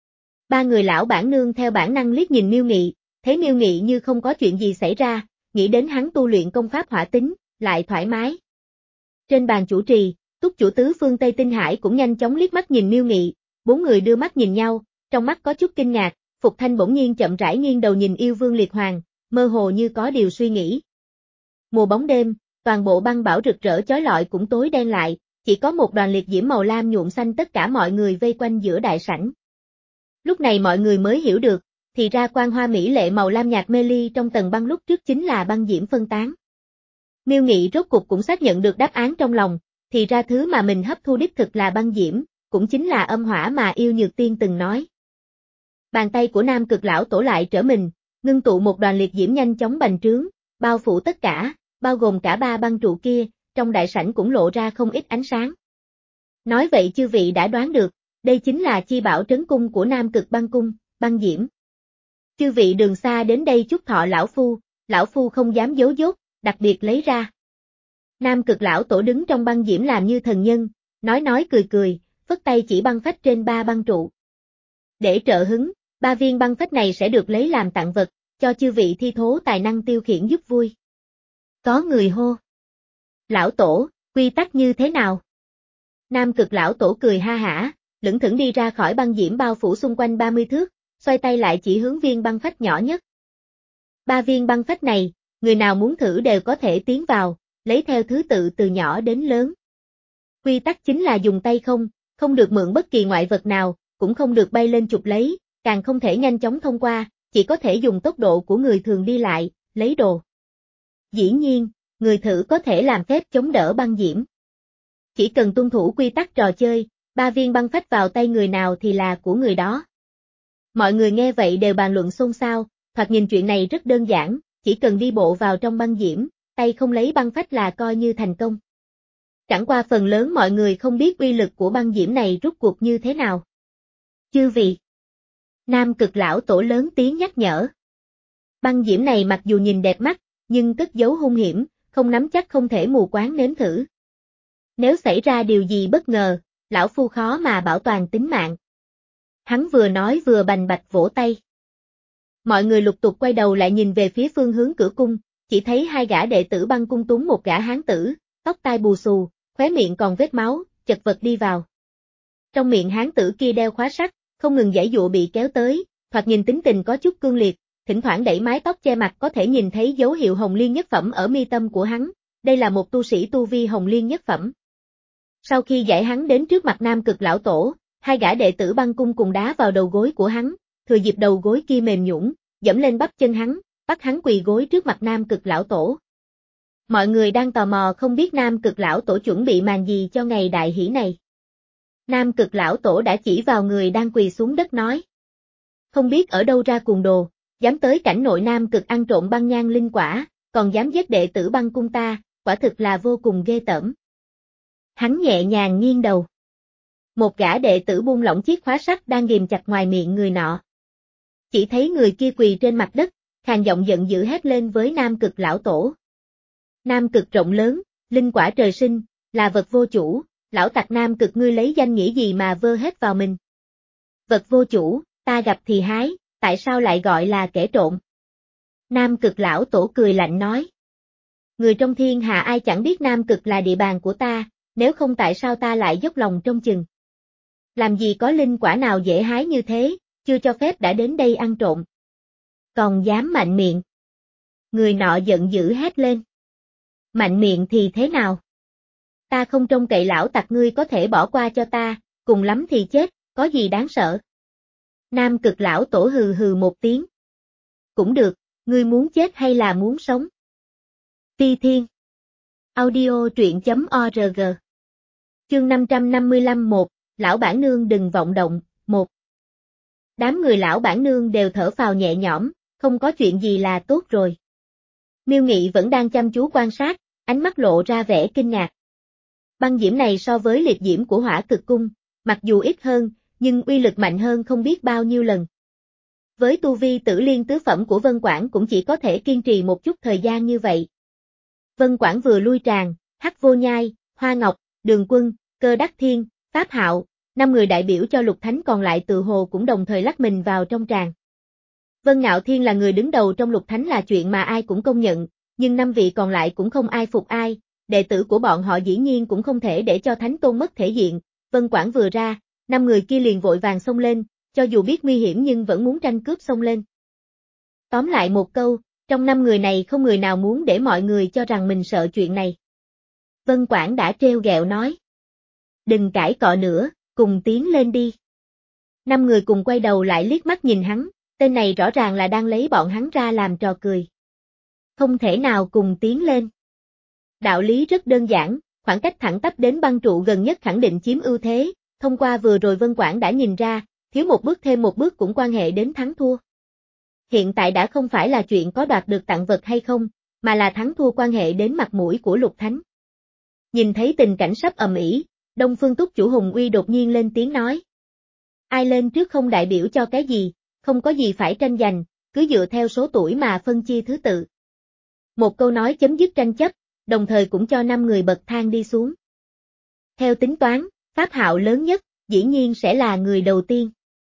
Ba người lão bản nương theo bản năng liếc nhìn Miêu Nghị, thấy Miêu Nghị như không có chuyện gì xảy ra, nghĩ đến hắn tu luyện công pháp hỏa tính, lại thoải mái. Trên bàn chủ trì, túc chủ tứ phương Tây Tinh Hải cũng nhanh chóng liếc mắt nhìn Miêu Nghị, bốn người đưa mắt nhìn nhau, trong mắt có chút kinh ngạc, Phục Thanh bỗng nhiên chậm rãi nghiêng đầu nhìn yêu vương Liệt Hoàng, mơ hồ như có điều suy nghĩ. Mùa bóng đêm, toàn bộ băng bảo rực rỡ chói lọi cũng tối đen lại, chỉ có một đoàn liệt diễm màu lam nhuộm xanh tất cả mọi người vây quanh giữa đại sảnh. Lúc này mọi người mới hiểu được, thì ra quang hoa mỹ lệ màu lam nhạt mê ly trong tầng băng lúc trước chính là băng diễm phân tán. Miêu Nghị rốt cục cũng xác nhận được đáp án trong lòng, thì ra thứ mà mình hấp thu đích thực là băng diễm, cũng chính là âm hỏa mà Yêu Nhược Tiên từng nói. Bàn tay của Nam Cực lão tổ lại trở mình, ngưng tụ một đoàn liệt diễm nhanh chóng bành trướng, bao phủ tất cả, bao gồm cả ba băng trụ kia, trong đại sảnh cũng lộ ra không ít ánh sáng. Nói vậy chư vị đã đoán được, đây chính là chi bảo trấn cung của Nam Cực băng cung, băng diễm. Chư vị đường xa đến đây chúc thọ lão phu, lão phu không dám giấu dốt, đặc biệt lấy ra. Nam Cực lão tổ đứng trong băng diễm làm như thần nhân, nói nói cười cười, phất tay chỉ băng phách trên ba băng trụ. Để trợ hứng, ba viên băng phách này sẽ được lấy làm tặng vật, cho chư vị thi thố tài năng tiêu khiển giúp vui. Có người hô. Lão tổ, quy tắc như thế nào? Nam Cực lão tổ cười ha hả, lững thững đi ra khỏi băng diễm bao phủ xung quanh ba mươi thước, xoay tay lại chỉ hướng viên băng phách nhỏ nhất. Ba viên băng phách này, người nào muốn thử đều có thể tiến vào, lấy theo thứ tự từ nhỏ đến lớn. Quy tắc chính là dùng tay không, không được mượn bất kỳ ngoại vật nào, cũng không được bay lên chụp lấy, càng không thể nhanh chóng thông qua, chỉ có thể dùng tốc độ của người thường đi lại, lấy đồ. Dĩ nhiên, người thử có thể làm phép chống đỡ băng diễm. Chỉ cần tuân thủ quy tắc trò chơi, ba viên băng phách vào tay người nào thì là của người đó. Mọi người nghe vậy đều bàn luận xôn xao, thoạt nhìn chuyện này rất đơn giản, chỉ cần đi bộ vào trong băng diễm, tay không lấy băng phách là coi như thành công. Chẳng qua phần lớn mọi người không biết uy lực của băng diễm này rút cuộc như thế nào. Chư vị. Nam Cực lão tổ lớn tiếng nhắc nhở. Băng diễm này mặc dù nhìn đẹp mắt, nhưng cất giấu hung hiểm, không nắm chắc không thể mù quáng nếm thử. Nếu xảy ra điều gì bất ngờ, lão phu khó mà bảo toàn tính mạng. Hắn vừa nói vừa bành bạch vỗ tay. Mọi người lục tục quay đầu lại nhìn về phía phương hướng cửa cung, chỉ thấy hai gã đệ tử băng cung túng một gã hán tử, tóc tai bù xù, khóe miệng còn vết máu, chật vật đi vào. Trong miệng hán tử kia đeo khóa sắt, không ngừng giãy dụa bị kéo tới, thoạt nhìn tính tình có chút cương liệt, thỉnh thoảng đẩy mái tóc che mặt có thể nhìn thấy dấu hiệu hồng liên nhất phẩm ở mi tâm của hắn, đây là một tu sĩ tu vi hồng liên nhất phẩm. Sau khi giải hắn đến trước mặt Nam Cực lão tổ, hai gã đệ tử băng cung cùng đá vào đầu gối của hắn, thừa dịp đầu gối kia mềm nhũn, dẫm lên bắp chân hắn, bắt hắn quỳ gối trước mặt Nam Cực lão tổ. Mọi người đang tò mò không biết Nam Cực lão tổ chuẩn bị màn gì cho ngày đại hỷ này. Nam Cực lão tổ đã chỉ vào người đang quỳ xuống đất nói. Không biết ở đâu ra cuồng đồ, dám tới cảnh nội Nam Cực ăn trộm băng nhang linh quả, còn dám giết đệ tử băng cung ta, quả thực là vô cùng ghê tởm. Hắn nhẹ nhàng nghiêng đầu. Một gã đệ tử buông lỏng chiếc khóa sắt đang ghìm chặt ngoài miệng người nọ. Chỉ thấy người kia quỳ trên mặt đất, khàn giọng giận dữ hét lên với Nam Cực lão tổ. Nam Cực rộng lớn, linh quả trời sinh, là vật vô chủ, lão tặc Nam Cực ngươi lấy danh nghĩa gì mà vơ hết vào mình. Vật vô chủ, ta gặp thì hái, tại sao lại gọi là kẻ trộm? Nam Cực lão tổ cười lạnh nói. Người trong thiên hạ ai chẳng biết Nam Cực là địa bàn của ta, nếu không tại sao ta lại dốc lòng trông chừng. Làm gì có linh quả nào dễ hái như thế, chưa cho phép đã đến đây ăn trộm. Còn dám mạnh miệng. Người nọ giận dữ hét lên. Mạnh miệng thì thế nào? Ta không trông cậy lão tặc ngươi có thể bỏ qua cho ta, cùng lắm thì chết, có gì đáng sợ? Nam Cực lão tổ hừ hừ một tiếng. Cũng được, ngươi muốn chết hay là muốn sống? Ti Thiên. Audio truyện chấm org. Chương năm trăm năm mươi lăm một, lão bản nương đừng vọng động, một. Đám người lão bản nương đều thở phào nhẹ nhõm, không có chuyện gì là tốt rồi. Miêu Nghị vẫn đang chăm chú quan sát, ánh mắt lộ ra vẻ kinh ngạc. Băng diễm này so với liệt diễm của Hỏa Cực Cung, mặc dù ít hơn, nhưng uy lực mạnh hơn không biết bao nhiêu lần. Với tu vi tử liên tứ phẩm của Vân Quảng cũng chỉ có thể kiên trì một chút thời gian như vậy. Vân Quảng vừa lui tràng, Hắc Vô Nhai, Hoa Ngọc, Đường Quân, Cơ Đắc Thiên, Pháp Hạo, năm người đại biểu cho Lục Thánh còn lại tự hồ cũng đồng thời lắc mình vào trong tràng. Vân Ngạo Thiên là người đứng đầu trong Lục Thánh là chuyện mà ai cũng công nhận, nhưng năm vị còn lại cũng không ai phục ai, đệ tử của bọn họ dĩ nhiên cũng không thể để cho Thánh Tôn mất thể diện. Vân Quảng vừa ra, năm người kia liền vội vàng xông lên, cho dù biết nguy hiểm nhưng vẫn muốn tranh cướp xông lên. Tóm lại một câu, trong năm người này không người nào muốn để mọi người cho rằng mình sợ chuyện này. Vân Quảng đã trêu ghẹo nói. Đừng cãi cọ nữa, cùng tiến lên đi. Năm người cùng quay đầu lại liếc mắt nhìn hắn, tên này rõ ràng là đang lấy bọn hắn ra làm trò cười. Không thể nào cùng tiến lên. Đạo lý rất đơn giản, khoảng cách thẳng tắp đến băng trụ gần nhất khẳng định chiếm ưu thế, thông qua vừa rồi Vân Quảng đã nhìn ra, thiếu một bước thêm một bước cũng quan hệ đến thắng thua. Hiện tại đã không phải là chuyện có đoạt được tặng vật hay không, mà là thắng thua quan hệ đến mặt mũi của Lục Thánh. Nhìn thấy tình cảnh sắp ầm ĩ, Đông Phương Túc chủ Hùng Uy đột nhiên lên tiếng nói. Ai lên trước không đại biểu cho cái gì, không có gì phải tranh giành, cứ dựa theo số tuổi mà phân chia thứ tự. Một câu nói chấm dứt tranh chấp, đồng thời cũng cho năm người bậc thang đi xuống. Theo tính toán, Pháp Hạo lớn nhất, dĩ nhiên sẽ là người đầu tiên.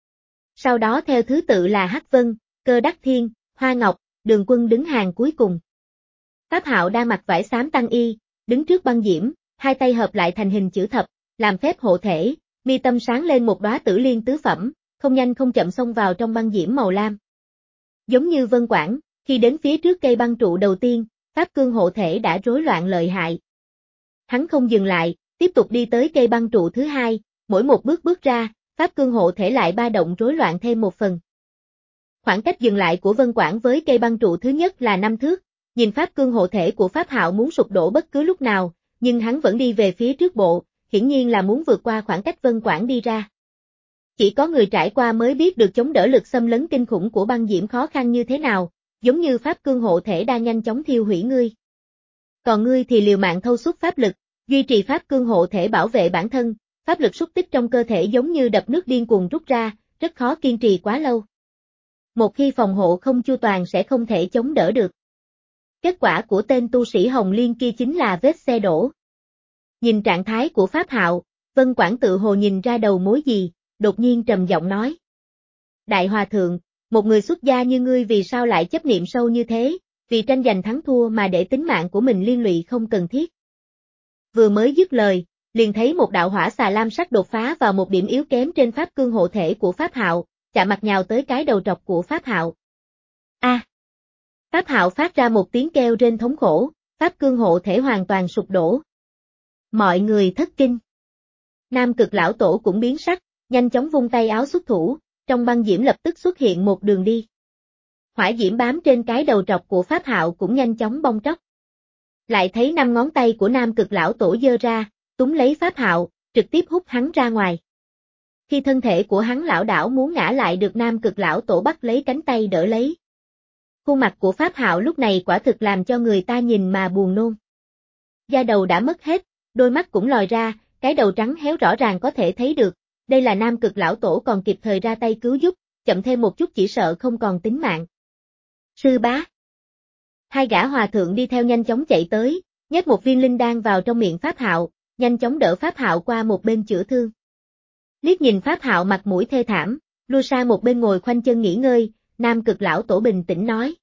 Sau đó theo thứ tự là Hắc Vân, Cơ Đắc Thiên, Hoa Ngọc, Đường Quân đứng hàng cuối cùng. Pháp Hạo đang mặc vải xám tăng y, đứng trước băng diễm, hai tay hợp lại thành hình chữ thập, làm phép hộ thể, mi tâm sáng lên một đóa tử liên tứ phẩm, không nhanh không chậm xông vào trong băng diễm màu lam. Giống như Vân Quảng, khi đến phía trước cây băng trụ đầu tiên, pháp cương hộ thể đã rối loạn lợi hại. Hắn không dừng lại, tiếp tục đi tới cây băng trụ thứ hai, mỗi một bước bước ra, pháp cương hộ thể lại ba động rối loạn thêm một phần. Khoảng cách dừng lại của Vân Quảng với cây băng trụ thứ nhất là năm thước, Nhìn pháp cương hộ thể của Pháp Hạo muốn sụp đổ bất cứ lúc nào, nhưng hắn vẫn đi về phía trước bộ, hiển nhiên là muốn vượt qua khoảng cách Vân Quảng đi ra. Chỉ có người trải qua mới biết được chống đỡ lực xâm lấn kinh khủng của băng diễm khó khăn như thế nào, giống như pháp cương hộ thể đang nhanh chóng thiêu hủy ngươi. Còn ngươi thì liều mạng thâu suốt pháp lực, duy trì pháp cương hộ thể bảo vệ bản thân, pháp lực xúc tích trong cơ thể giống như đập nước điên cuồng rút ra, rất khó kiên trì quá lâu. Một khi phòng hộ không chu toàn sẽ không thể chống đỡ được. Kết quả của tên tu sĩ Hồng Liên kia chính là vết xe đổ. Nhìn trạng thái của Pháp Hạo, Vân Quảng tự hồ nhìn ra đầu mối gì, đột nhiên trầm giọng nói. Đại Hòa Thượng, một người xuất gia như ngươi vì sao lại chấp niệm sâu như thế, vì tranh giành thắng thua mà để tính mạng của mình liên lụy không cần thiết. Vừa mới dứt lời, liền thấy một đạo hỏa xà lam sắc đột phá vào một điểm yếu kém trên pháp cương hộ thể của Pháp Hạo, chạm mặt nhào tới cái đầu trọc của Pháp Hạo. A! À, Pháp Hạo phát ra một tiếng kêu rên thống khổ, pháp cương hộ thể hoàn toàn sụp đổ. Mọi người thất kinh. Nam Cực lão tổ cũng biến sắc, nhanh chóng vung tay áo xuất thủ, trong băng diễm lập tức xuất hiện một đường đi. Hỏa diễm bám trên cái đầu trọc của Pháp Hạo cũng nhanh chóng bong tróc. Lại thấy năm ngón tay của Nam Cực lão tổ giơ ra, túm lấy Pháp Hạo, trực tiếp hút hắn ra ngoài. Khi thân thể của hắn lảo đảo muốn ngã lại được Nam Cực lão tổ bắt lấy cánh tay đỡ lấy. Khuôn mặt của Pháp Hạo lúc này quả thực làm cho người ta nhìn mà buồn nôn. Da đầu đã mất hết, đôi mắt cũng lòi ra, cái đầu trắng héo rõ ràng có thể thấy được. Đây là Nam Cực lão tổ còn kịp thời ra tay cứu giúp, chậm thêm một chút chỉ sợ không còn tính mạng. Sư bá. Hai gã hòa thượng đi theo nhanh chóng chạy tới, nhét một viên linh đan vào trong miệng Pháp Hạo, nhanh chóng đỡ Pháp Hạo qua một bên chữa thương. Liếc nhìn Pháp Hạo mặt mũi thê thảm, lui sang một bên ngồi khoanh chân nghỉ ngơi, Nam Cực lão tổ bình tĩnh nói.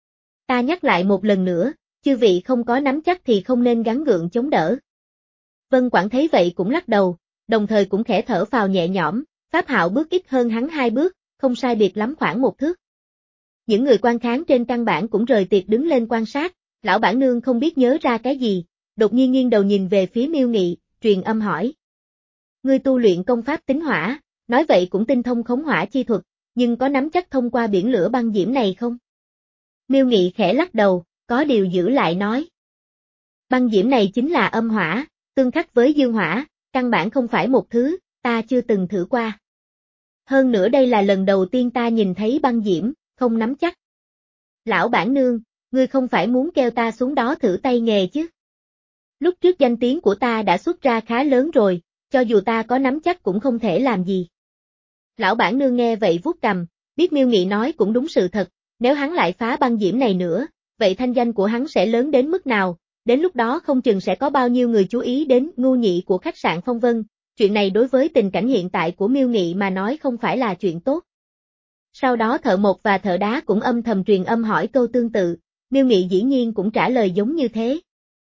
Ta nhắc lại một lần nữa, chư vị không có nắm chắc thì không nên gắng gượng chống đỡ. Vân Quảng thấy vậy cũng lắc đầu, đồng thời cũng khẽ thở phào nhẹ nhõm, Pháp Hạo bước ít hơn hắn hai bước, không sai biệt lắm khoảng một thước. Những người quan kháng trên căn bản cũng rời tiệc đứng lên quan sát, lão bản nương không biết nhớ ra cái gì, đột nhiên nghiêng đầu nhìn về phía Miêu Nghị, truyền âm hỏi. Ngươi tu luyện công pháp tính hỏa, nói vậy cũng tinh thông khống hỏa chi thuật, nhưng có nắm chắc thông qua biển lửa băng diễm này không? Miêu Nghị khẽ lắc đầu, có điều giữ lại nói. Băng diễm này chính là âm hỏa, tương khắc với dương hỏa, căn bản không phải một thứ, ta chưa từng thử qua. Hơn nữa đây là lần đầu tiên ta nhìn thấy băng diễm, không nắm chắc. Lão bản nương, ngươi không phải muốn kêu ta xuống đó thử tay nghề chứ? Lúc trước danh tiếng của ta đã xuất ra khá lớn rồi, cho dù ta có nắm chắc cũng không thể làm gì. Lão bản nương nghe vậy vuốt cằm, biết Miêu Nghị nói cũng đúng sự thật, nếu hắn lại phá băng diễm này nữa, vậy thanh danh của hắn sẽ lớn đến mức nào, đến lúc đó không chừng sẽ có bao nhiêu người chú ý đến ngu nhị của khách sạn Phong Vân, chuyện này đối với tình cảnh hiện tại của Miêu Nghị mà nói không phải là chuyện tốt. Sau đó thợ một và thợ đá cũng âm thầm truyền âm hỏi câu tương tự, Miêu Nghị dĩ nhiên cũng trả lời giống như thế.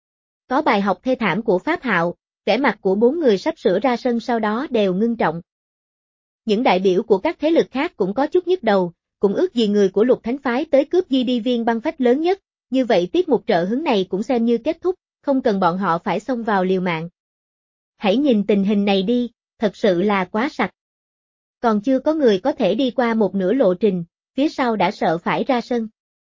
Có bài học thê thảm của Pháp Hạo, vẻ mặt của bốn người sắp sửa ra sân sau đó đều ngưng trọng. Những đại biểu của các thế lực khác cũng có chút nhức đầu, cũng ước gì người của Lục Thánh Phái tới cướp di đi viên băng phách lớn nhất, như vậy tiết mục trợ hứng này cũng xem như kết thúc, không cần bọn họ phải xông vào liều mạng. Hãy nhìn tình hình này đi, thật sự là quá sặc. Còn chưa có người có thể đi qua một nửa lộ trình, phía sau đã sợ phải ra sân.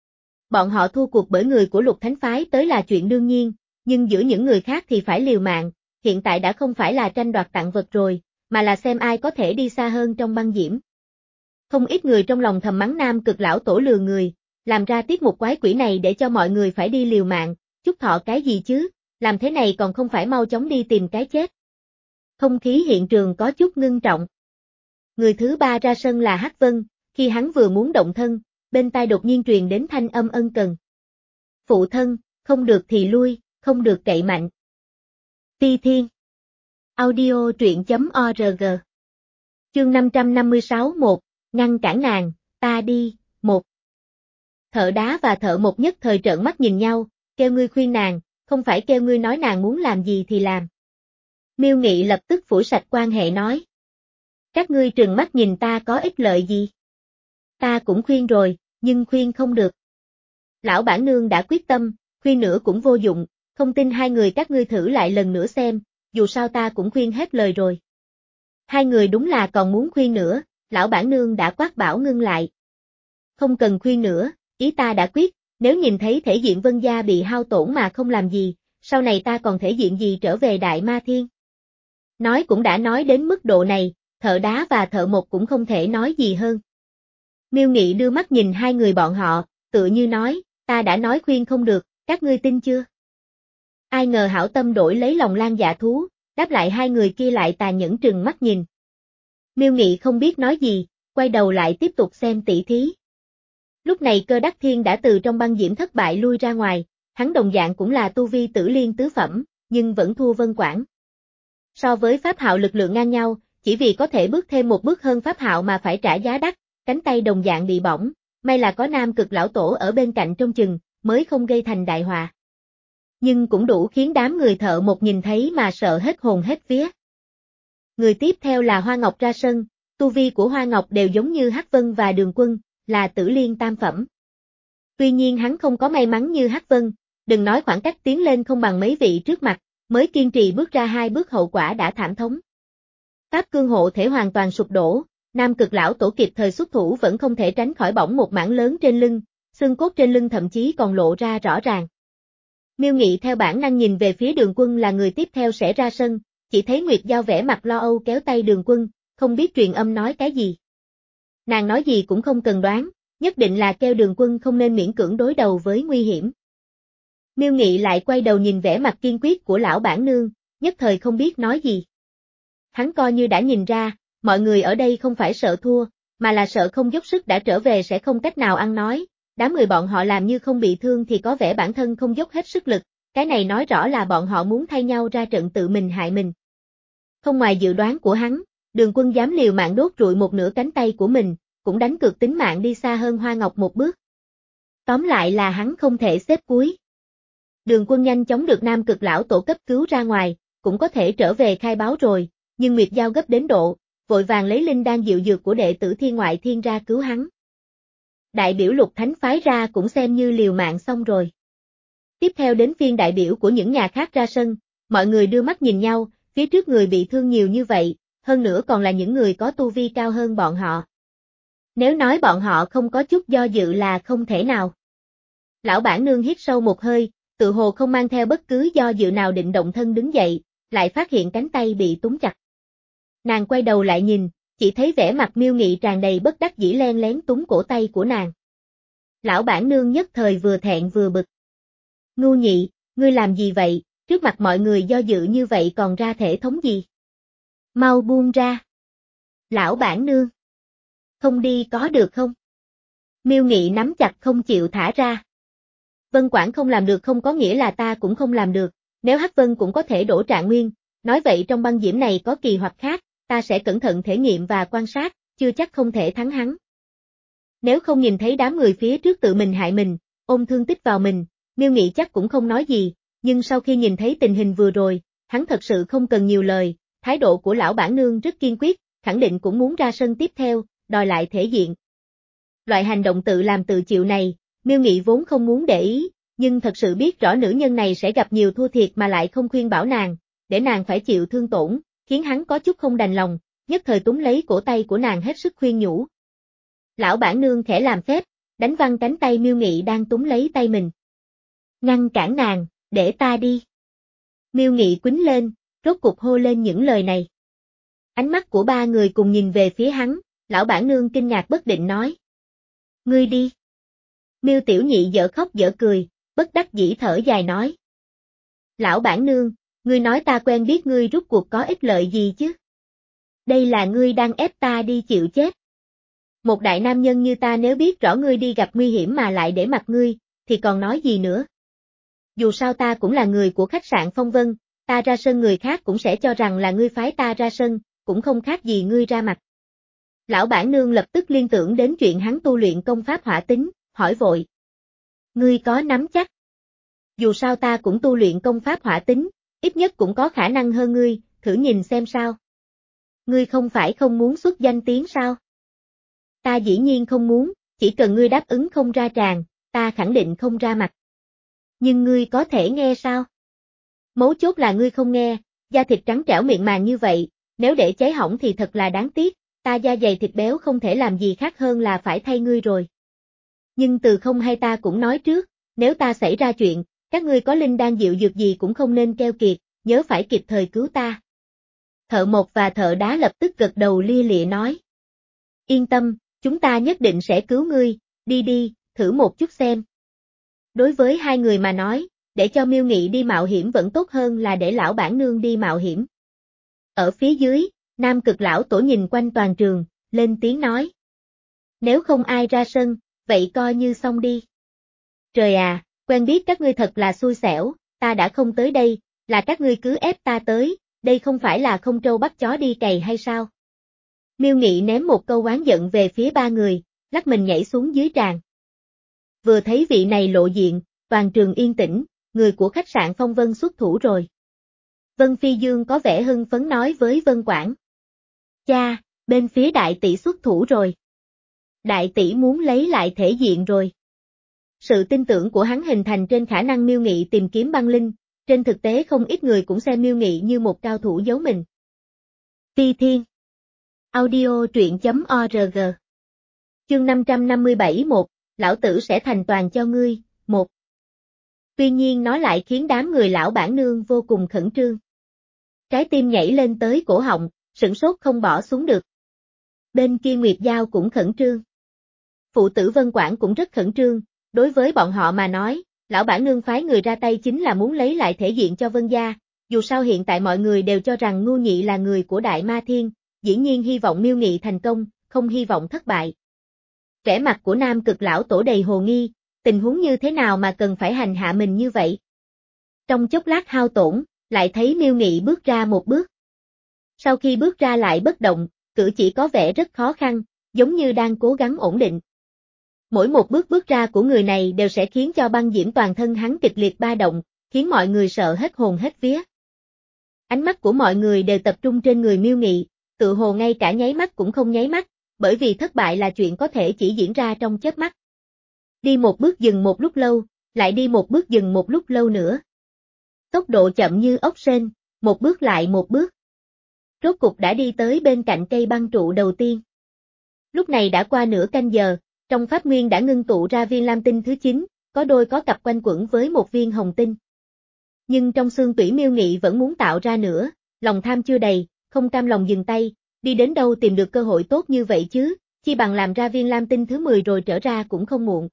Bọn họ thua cuộc bởi người của Lục Thánh Phái tới là chuyện đương nhiên, nhưng giữa những người khác thì phải liều mạng, hiện tại đã không phải là tranh đoạt tặng vật rồi, mà là xem ai có thể đi xa hơn trong băng diễm. Không ít người trong lòng thầm mắng Nam Cực lão tổ lừa người, làm ra tiết mục quái quỷ này để cho mọi người phải đi liều mạng, chúc thọ cái gì chứ, làm thế này còn không phải mau chóng đi tìm cái chết. Không khí hiện trường có chút ngưng trọng. Người thứ ba ra sân là Hắc Vân, khi hắn vừa muốn động thân, bên tai đột nhiên truyền đến thanh âm ân cần. Phụ thân, không được thì lui, không được cậy mạnh. Phi Thiên. Audio truyện chấm org. Chương năm trăm năm mươi sáu một, ngăn cản nàng, ta đi, một. Thợ đá và thợ một nhất thời trợn mắt nhìn nhau, kêu ngươi khuyên nàng, không phải kêu ngươi nói nàng muốn làm gì thì làm. Miêu Nghị lập tức phủi sạch quan hệ nói. Các ngươi trừng mắt nhìn ta có ích lợi gì? Ta cũng khuyên rồi, nhưng khuyên không được. Lão bản nương đã quyết tâm, khuyên nữa cũng vô dụng, không tin hai người các ngươi thử lại lần nữa xem, dù sao ta cũng khuyên hết lời rồi. Hai người đúng là còn muốn khuyên nữa, lão bản nương đã quát bảo ngưng lại. Không cần khuyên nữa, ý ta đã quyết, nếu nhìn thấy thể diện Vân gia bị hao tổn mà không làm gì, sau này ta còn thể diện gì trở về Đại Ma Thiên. Nói cũng đã nói đến mức độ này, thợ đá và thợ mộc cũng không thể nói gì hơn. Miêu Nghị đưa mắt nhìn hai người bọn họ, tựa như nói, ta đã nói khuyên không được, các ngươi tin chưa? Ai ngờ hảo tâm đổi lấy lòng lan dạ thú, đáp lại hai người kia lại tà nhẫn trừng mắt nhìn. Miêu Nghị không biết nói gì, quay đầu lại tiếp tục xem tỷ thí. Lúc này Cơ Đắc Thiên đã từ trong băng diễm thất bại lui ra ngoài, hắn đồng dạng cũng là tu vi tử liên tứ phẩm, nhưng vẫn thua Vân Quảng. So với Pháp Hạo lực lượng ngang nhau, chỉ vì có thể bước thêm một bước hơn Pháp Hạo mà phải trả giá đắt, cánh tay đồng dạng bị bỏng, may là có Nam Cực lão tổ ở bên cạnh trông chừng, mới không gây thành đại họa. Nhưng cũng đủ khiến đám người thợ một nhìn thấy mà sợ hết hồn hết vía. Người tiếp theo là Hoa Ngọc ra sân, tu vi của Hoa Ngọc đều giống như Hắc Vân và Đường Quân, là tử liên tam phẩm. Tuy nhiên hắn không có may mắn như Hắc Vân, đừng nói khoảng cách tiến lên không bằng mấy vị trước mặt, mới kiên trì bước ra hai bước hậu quả đã thảm thống. Pháp cương hộ thể hoàn toàn sụp đổ, Nam Cực lão tổ kịp thời xuất thủ vẫn không thể tránh khỏi bỏng một mảng lớn trên lưng, xương cốt trên lưng thậm chí còn lộ ra rõ ràng. Miêu Nghị theo bản năng nhìn về phía Đường Quân là người tiếp theo sẽ ra sân, chỉ thấy Nguyệt Giao vẻ mặt lo âu kéo tay Đường Quân, không biết truyền âm nói cái gì. Nàng nói gì cũng không cần đoán, nhất định là kêu Đường Quân không nên miễn cưỡng đối đầu với nguy hiểm. Miêu Nghị lại quay đầu nhìn vẻ mặt kiên quyết của lão bản nương, nhất thời không biết nói gì. Hắn coi như đã nhìn ra, mọi người ở đây không phải sợ thua, mà là sợ không dốc sức đã trở về sẽ không cách nào ăn nói, đám người bọn họ làm như không bị thương thì có vẻ bản thân không dốc hết sức lực, cái này nói rõ là bọn họ muốn thay nhau ra trận tự mình hại mình. Không ngoài dự đoán của hắn, Đường Quân dám liều mạng đốt rụi một nửa cánh tay của mình, cũng đánh cược tính mạng đi xa hơn Hoa Ngọc một bước. Tóm lại là hắn không thể xếp cuối. Đường Quân nhanh chóng được Nam Cực lão tổ cấp cứu ra ngoài, cũng có thể trở về khai báo rồi, nhưng Nguyệt Giao gấp đến độ, vội vàng lấy linh đan diệu dược của đệ tử Thiên Ngoại Thiên ra cứu hắn. Đại biểu Lục Thánh phái ra cũng xem như liều mạng xong rồi. Tiếp theo đến phiên đại biểu của những nhà khác ra sân, mọi người đưa mắt nhìn nhau, phía trước người bị thương nhiều như vậy, hơn nữa còn là những người có tu vi cao hơn bọn họ. Nếu nói bọn họ không có chút do dự là không thể nào. Lão bản nương hít sâu một hơi, tự hồ không mang theo bất cứ do dự nào định động thân đứng dậy, lại phát hiện cánh tay bị túng chặt. Nàng quay đầu lại nhìn, chỉ thấy vẻ mặt Miêu Nghị tràn đầy bất đắc dĩ len lén túng cổ tay của nàng. Lão bản nương nhất thời vừa thẹn vừa bực. Ngu nhị, ngươi làm gì vậy, trước mặt mọi người do dự như vậy còn ra thể thống gì? Mau buông ra. Lão bản nương. Không đi có được không? Miêu Nghị nắm chặt không chịu thả ra. Vân Quảng không làm được không có nghĩa là ta cũng không làm được, nếu Hắc Vân cũng có thể đổ Trạng Nguyên, nói vậy trong băng diễm này có kỳ hoặc khác, ta sẽ cẩn thận thể nghiệm và quan sát, chưa chắc không thể thắng hắn. Nếu không nhìn thấy đám người phía trước tự mình hại mình, ôm thương tích vào mình, Miêu Nghị chắc cũng không nói gì, nhưng sau khi nhìn thấy tình hình vừa rồi, hắn thật sự không cần nhiều lời, thái độ của lão bản nương rất kiên quyết, khẳng định cũng muốn ra sân tiếp theo, đòi lại thể diện. Loại hành động tự làm tự chịu này, Miêu Nghị vốn không muốn để ý, nhưng thật sự biết rõ nữ nhân này sẽ gặp nhiều thua thiệt mà lại không khuyên bảo nàng, để nàng phải chịu thương tổn, khiến hắn có chút không đành lòng, nhất thời túm lấy cổ tay của nàng hết sức khuyên nhủ. Lão bản nương khẽ làm phép, đánh văng cánh tay Miêu Nghị đang túm lấy tay mình. Ngăn cản nàng, để ta đi. Miêu Nghị quýnh lên, rốt cục hô lên những lời này. Ánh mắt của ba người cùng nhìn về phía hắn, lão bản nương kinh ngạc bất định nói. Ngươi đi. Miêu Tiểu Nhị dở khóc dở cười, bất đắc dĩ thở dài nói. Lão bản nương, ngươi nói ta quen biết ngươi rút cuộc có ích lợi gì chứ? Đây là ngươi đang ép ta đi chịu chết. Một đại nam nhân như ta nếu biết rõ ngươi đi gặp nguy hiểm mà lại để mặc ngươi, thì còn nói gì nữa? Dù sao ta cũng là người của khách sạn Phong Vân, ta ra sân người khác cũng sẽ cho rằng là ngươi phái ta ra sân, cũng không khác gì ngươi ra mặt. Lão bản nương lập tức liên tưởng đến chuyện hắn tu luyện công pháp hỏa tính, hỏi vội. Ngươi có nắm chắc? Dù sao ta cũng tu luyện công pháp hỏa tính, ít nhất cũng có khả năng hơn ngươi, thử nhìn xem sao. Ngươi không phải không muốn xuất danh tiếng sao? Ta dĩ nhiên không muốn, chỉ cần ngươi đáp ứng không ra tràng, ta khẳng định không ra mặt. Nhưng ngươi có thể nghe sao? Mấu chốt là ngươi không nghe, da thịt trắng trẻo miệng màng như vậy, nếu để cháy hỏng thì thật là đáng tiếc, ta da dày thịt béo không thể làm gì khác hơn là phải thay ngươi rồi. Nhưng từ không hay ta cũng nói trước, nếu ta xảy ra chuyện, các ngươi có linh đan diệu dược gì cũng không nên keo kiệt, nhớ phải kịp thời cứu ta. Thợ mộc và thợ đá lập tức gật đầu lia lịa nói. Yên tâm, chúng ta nhất định sẽ cứu ngươi, đi đi, thử một chút xem. Đối với hai người mà nói, để cho Miêu Nghị đi mạo hiểm vẫn tốt hơn là để lão bản nương đi mạo hiểm. Ở phía dưới, Nam Cực lão tổ nhìn quanh toàn trường, lên tiếng nói. Nếu không ai ra sân, vậy coi như xong đi. Trời à, quen biết các ngươi thật là xui xẻo, ta đã không tới đây, là các ngươi cứ ép ta tới, đây không phải là không trâu bắt chó đi cày hay sao? Miêu Nghị ném một câu oán giận về phía ba người, lắc mình nhảy xuống dưới tràn. Vừa thấy vị này lộ diện, toàn trường yên tĩnh, người của khách sạn Phong Vân xuất thủ rồi. Vân Phi Dương có vẻ hưng phấn nói với Vân Quảng. Cha, bên phía đại tỷ xuất thủ rồi. Đại tỷ muốn lấy lại thể diện rồi. Sự tin tưởng của hắn hình thành trên khả năng Miêu Nghị tìm kiếm băng linh, trên thực tế không ít người cũng xem Miêu Nghị như một cao thủ giấu mình. Phi Thiên Audio truyện chấm org Chương năm trăm năm mươi bảy một, lão tử sẽ thành toàn cho ngươi, một. Tuy nhiên nó lại khiến đám người lão bản nương vô cùng khẩn trương. Trái tim nhảy lên tới cổ họng, sửng sốt không bỏ xuống được. Bên kia Nguyệt Giao cũng khẩn trương. Phụ tử Vân Quảng cũng rất khẩn trương, đối với bọn họ mà nói, lão bản nương phái người ra tay chính là muốn lấy lại thể diện cho Vân gia, dù sao hiện tại mọi người đều cho rằng Ngưu Nhị là người của Đại Ma Thiên, dĩ nhiên hy vọng Miêu Nghị thành công, không hy vọng thất bại. Vẻ mặt của Nam Cực lão tổ đầy hồ nghi, tình huống như thế nào mà cần phải hành hạ mình như vậy? Trong chốc lát hao tổn, lại thấy Miêu Nghị bước ra một bước. Sau khi bước ra lại bất động, cử chỉ có vẻ rất khó khăn, giống như đang cố gắng ổn định. Mỗi một bước bước ra của người này đều sẽ khiến cho băng diễm toàn thân hắn kịch liệt ba động, khiến mọi người sợ hết hồn hết vía. Ánh mắt của mọi người đều tập trung trên người Miêu Nghị, tự hồ ngay cả nháy mắt cũng không nháy mắt, bởi vì thất bại là chuyện có thể chỉ diễn ra trong chớp mắt. Đi một bước dừng một lúc lâu, lại đi một bước dừng một lúc lâu nữa. Tốc độ chậm như ốc sên, một bước lại một bước. Rốt cục đã đi tới bên cạnh cây băng trụ đầu tiên. Lúc này đã qua nửa canh giờ, trong pháp nguyên đã ngưng tụ ra viên lam tinh thứ chín, có đôi có cặp quanh quẩn với một viên hồng tinh. Nhưng trong xương tủy Miêu Nghị vẫn muốn tạo ra nữa, lòng tham chưa đầy, không cam lòng dừng tay, đi đến đâu tìm được cơ hội tốt như vậy chứ, chi bằng làm ra viên lam tinh thứ mười rồi trở ra cũng không muộn.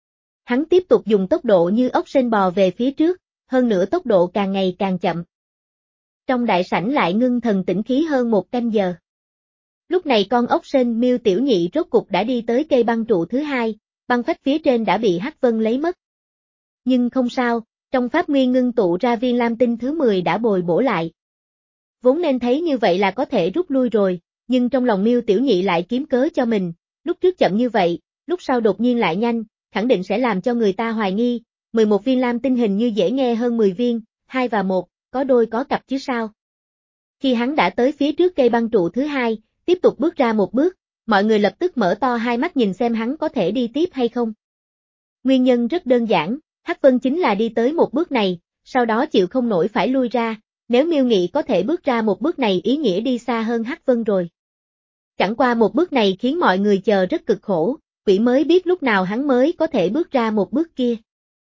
Hắn tiếp tục dùng tốc độ như ốc sên bò về phía trước, hơn nữa tốc độ càng ngày càng chậm. Trong đại sảnh lại ngưng thần tĩnh khí hơn một canh giờ. Lúc này con ốc sên Miêu Tiểu Nhị rốt cục đã đi tới cây băng trụ thứ hai, băng phách phía trên đã bị Hắc Vân lấy mất. Nhưng không sao, trong pháp nguyên ngưng tụ ra viên lam tinh thứ mười đã bồi bổ lại. Vốn nên thấy như vậy là có thể rút lui rồi, nhưng trong lòng Miêu Tiểu Nhị lại kiếm cớ cho mình, lúc trước chậm như vậy, lúc sau đột nhiên lại nhanh, khẳng định sẽ làm cho người ta hoài nghi, mười một viên lam tinh hình như dễ nghe hơn mười viên, hai và một, có đôi có cặp chứ sao. Khi hắn đã tới phía trước cây băng trụ thứ hai, tiếp tục bước ra một bước, mọi người lập tức mở to hai mắt nhìn xem hắn có thể đi tiếp hay không. Nguyên nhân rất đơn giản, Hắc Vân chính là đi tới một bước này, sau đó chịu không nổi phải lui ra, nếu Miêu Nghị có thể bước ra một bước này ý nghĩa đi xa hơn Hắc Vân rồi. Chẳng qua một bước này khiến mọi người chờ rất cực khổ, quỷ mới biết lúc nào hắn mới có thể bước ra một bước kia.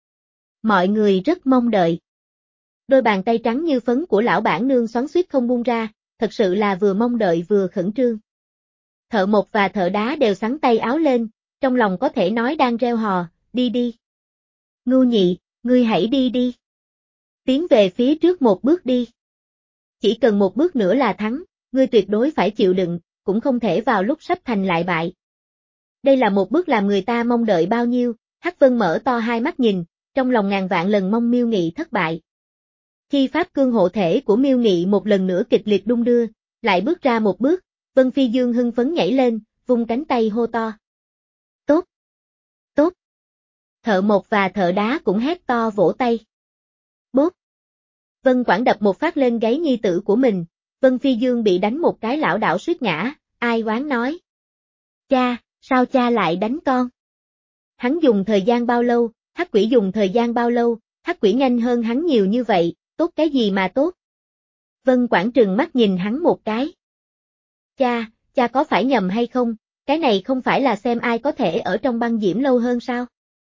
Mọi người rất mong đợi. Đôi bàn tay trắng như phấn của lão bản nương xoắn xuýt không buông ra, thật sự là vừa mong đợi vừa khẩn trương. Thợ mộc và thợ đá đều xắn tay áo lên, trong lòng có thể nói đang reo hò, đi đi. Ngưu Nhị, ngươi hãy đi đi. Tiến về phía trước một bước đi. Chỉ cần một bước nữa là thắng, ngươi tuyệt đối phải chịu đựng, cũng không thể vào lúc sắp thành lại bại. Đây là một bước làm người ta mong đợi bao nhiêu, Hắc Vân mở to hai mắt nhìn, trong lòng ngàn vạn lần mong Miêu Nghị thất bại. Khi pháp cương hộ thể của Miêu Nghị một lần nữa kịch liệt đung đưa, lại bước ra một bước, Vân Phi Dương hưng phấn nhảy lên, vung cánh tay hô to. Tốt! Tốt! Thợ mộc và thợ đá cũng hét to vỗ tay. Bốp! Vân Quảng đập một phát lên gáy nhi tử của mình, Vân Phi Dương bị đánh một cái lảo đảo suýt ngã, ai oán nói. Cha, sao cha lại đánh con? Hắn dùng thời gian bao lâu, Hắc Quỷ dùng thời gian bao lâu, Hắc Quỷ nhanh hơn hắn nhiều như vậy, tốt cái gì mà tốt? Vân Quảng trừng mắt nhìn hắn một cái. Cha, cha có phải nhầm hay không, cái này không phải là xem ai có thể ở trong băng diễm lâu hơn sao?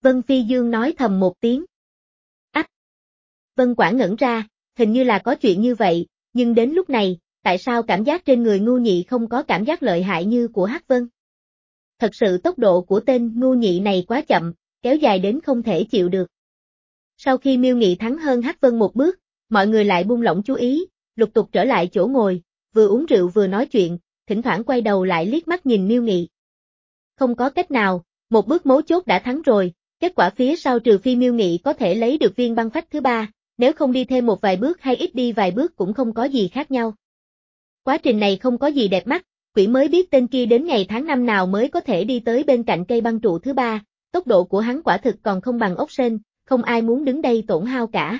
Vân Phi Dương nói thầm một tiếng. Ách! Vân Quảng ngẩn ra, hình như là có chuyện như vậy, nhưng đến lúc này, tại sao cảm giác trên người Ngưu Nhị không có cảm giác lợi hại như của Hắc Vân? Thật sự tốc độ của tên Ngưu Nhị này quá chậm, kéo dài đến không thể chịu được. Sau khi Miêu Nghị thắng hơn Hắc Vân một bước, mọi người lại buông lỏng chú ý, lục tục trở lại chỗ ngồi, vừa uống rượu vừa nói chuyện, thỉnh thoảng quay đầu lại liếc mắt nhìn Miêu Nghị. Không có cách nào, một bước mấu chốt đã thắng rồi, kết quả phía sau trừ phi Miêu Nghị có thể lấy được viên băng phách thứ ba, nếu không đi thêm một vài bước hay ít đi vài bước cũng không có gì khác nhau. Quá trình này không có gì đẹp mắt, quỷ mới biết tên kia đến ngày tháng năm nào mới có thể đi tới bên cạnh cây băng trụ thứ ba, tốc độ của hắn quả thực còn không bằng ốc sên, không ai muốn đứng đây tổn hao cả.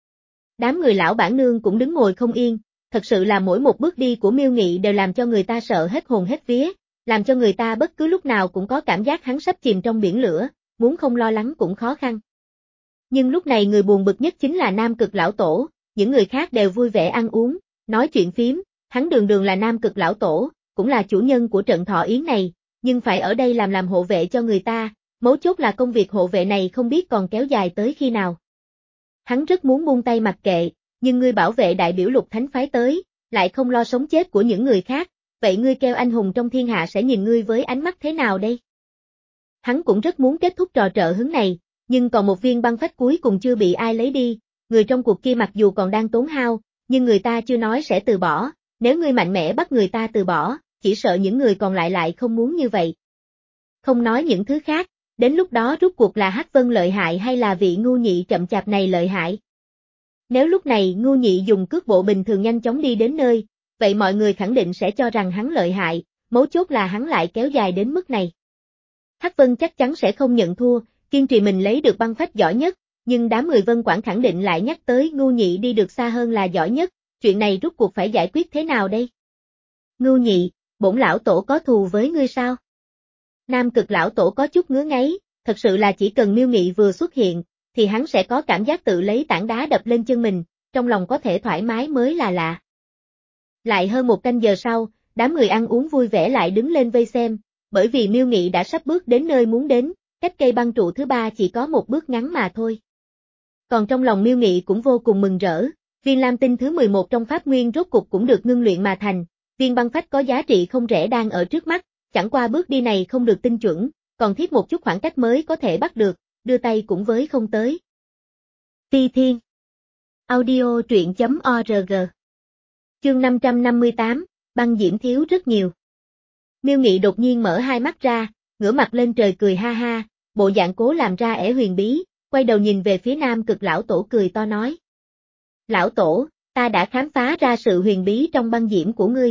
Đám người lão bản nương cũng đứng ngồi không yên, thật sự là mỗi một bước đi của Miêu Nghị đều làm cho người ta sợ hết hồn hết vía, làm cho người ta bất cứ lúc nào cũng có cảm giác hắn sắp chìm trong biển lửa, muốn không lo lắng cũng khó khăn. Nhưng lúc này người buồn bực nhất chính là Nam Cực lão tổ, những người khác đều vui vẻ ăn uống, nói chuyện phím, hắn đường đường là Nam Cực lão tổ, cũng là chủ nhân của trận thọ yến này, nhưng phải ở đây làm làm hộ vệ cho người ta, mấu chốt là công việc hộ vệ này không biết còn kéo dài tới khi nào. Hắn rất muốn buông tay mặc kệ, nhưng ngươi bảo vệ đại biểu Lục Thánh phái tới, lại không lo sống chết của những người khác, vậy ngươi kêu anh hùng trong thiên hạ sẽ nhìn ngươi với ánh mắt thế nào đây? Hắn cũng rất muốn kết thúc trò trợ hứng này, nhưng còn một viên băng phách cuối cùng chưa bị ai lấy đi, người trong cuộc kia mặc dù còn đang tốn hao, nhưng người ta chưa nói sẽ từ bỏ, nếu ngươi mạnh mẽ bắt người ta từ bỏ, chỉ sợ những người còn lại lại không muốn như vậy. Không nói những thứ khác, đến lúc đó rút cuộc là Hắc Vân lợi hại hay là vị Ngưu Nhị chậm chạp này lợi hại? Nếu lúc này Ngưu Nhị dùng cước bộ bình thường nhanh chóng đi đến nơi, vậy mọi người khẳng định sẽ cho rằng hắn lợi hại, mấu chốt là hắn lại kéo dài đến mức này. Hắc Vân chắc chắn sẽ không nhận thua, kiên trì mình lấy được băng phách giỏi nhất, nhưng đám người Vân Quảng khẳng định lại nhắc tới Ngưu Nhị đi được xa hơn là giỏi nhất, chuyện này rút cuộc phải giải quyết thế nào đây? Ngưu Nhị, bổn lão tổ có thù với ngươi sao? Nam Cực lão tổ có chút ngứa ngáy, thật sự là chỉ cần Miêu Nghị vừa xuất hiện, thì hắn sẽ có cảm giác tự lấy tảng đá đập lên chân mình, trong lòng có thể thoải mái mới là lạ. Lại hơn một canh giờ sau, đám người ăn uống vui vẻ lại đứng lên vây xem, bởi vì Miêu Nghị đã sắp bước đến nơi muốn đến, cách cây băng trụ thứ ba chỉ có một bước ngắn mà thôi. Còn trong lòng Miêu Nghị cũng vô cùng mừng rỡ, viên lam tinh thứ mười một trong pháp nguyên rốt cục cũng được ngưng luyện mà thành, viên băng phách có giá trị không rẻ đang ở trước mắt, chẳng qua bước đi này không được tinh chuẩn, còn thiết một chút khoảng cách mới có thể bắt được, đưa tay cũng với không tới. Phi Thiên Audio truyện chấm org Chương năm trăm năm mươi tám, băng diễm thiếu rất nhiều. Miêu Nghị đột nhiên mở hai mắt ra, ngửa mặt lên trời cười ha ha, bộ dạng cố làm ra ẻ huyền bí, quay đầu nhìn về phía Nam Cực lão tổ cười to nói. Lão tổ, ta đã khám phá ra sự huyền bí trong băng diễm của ngươi.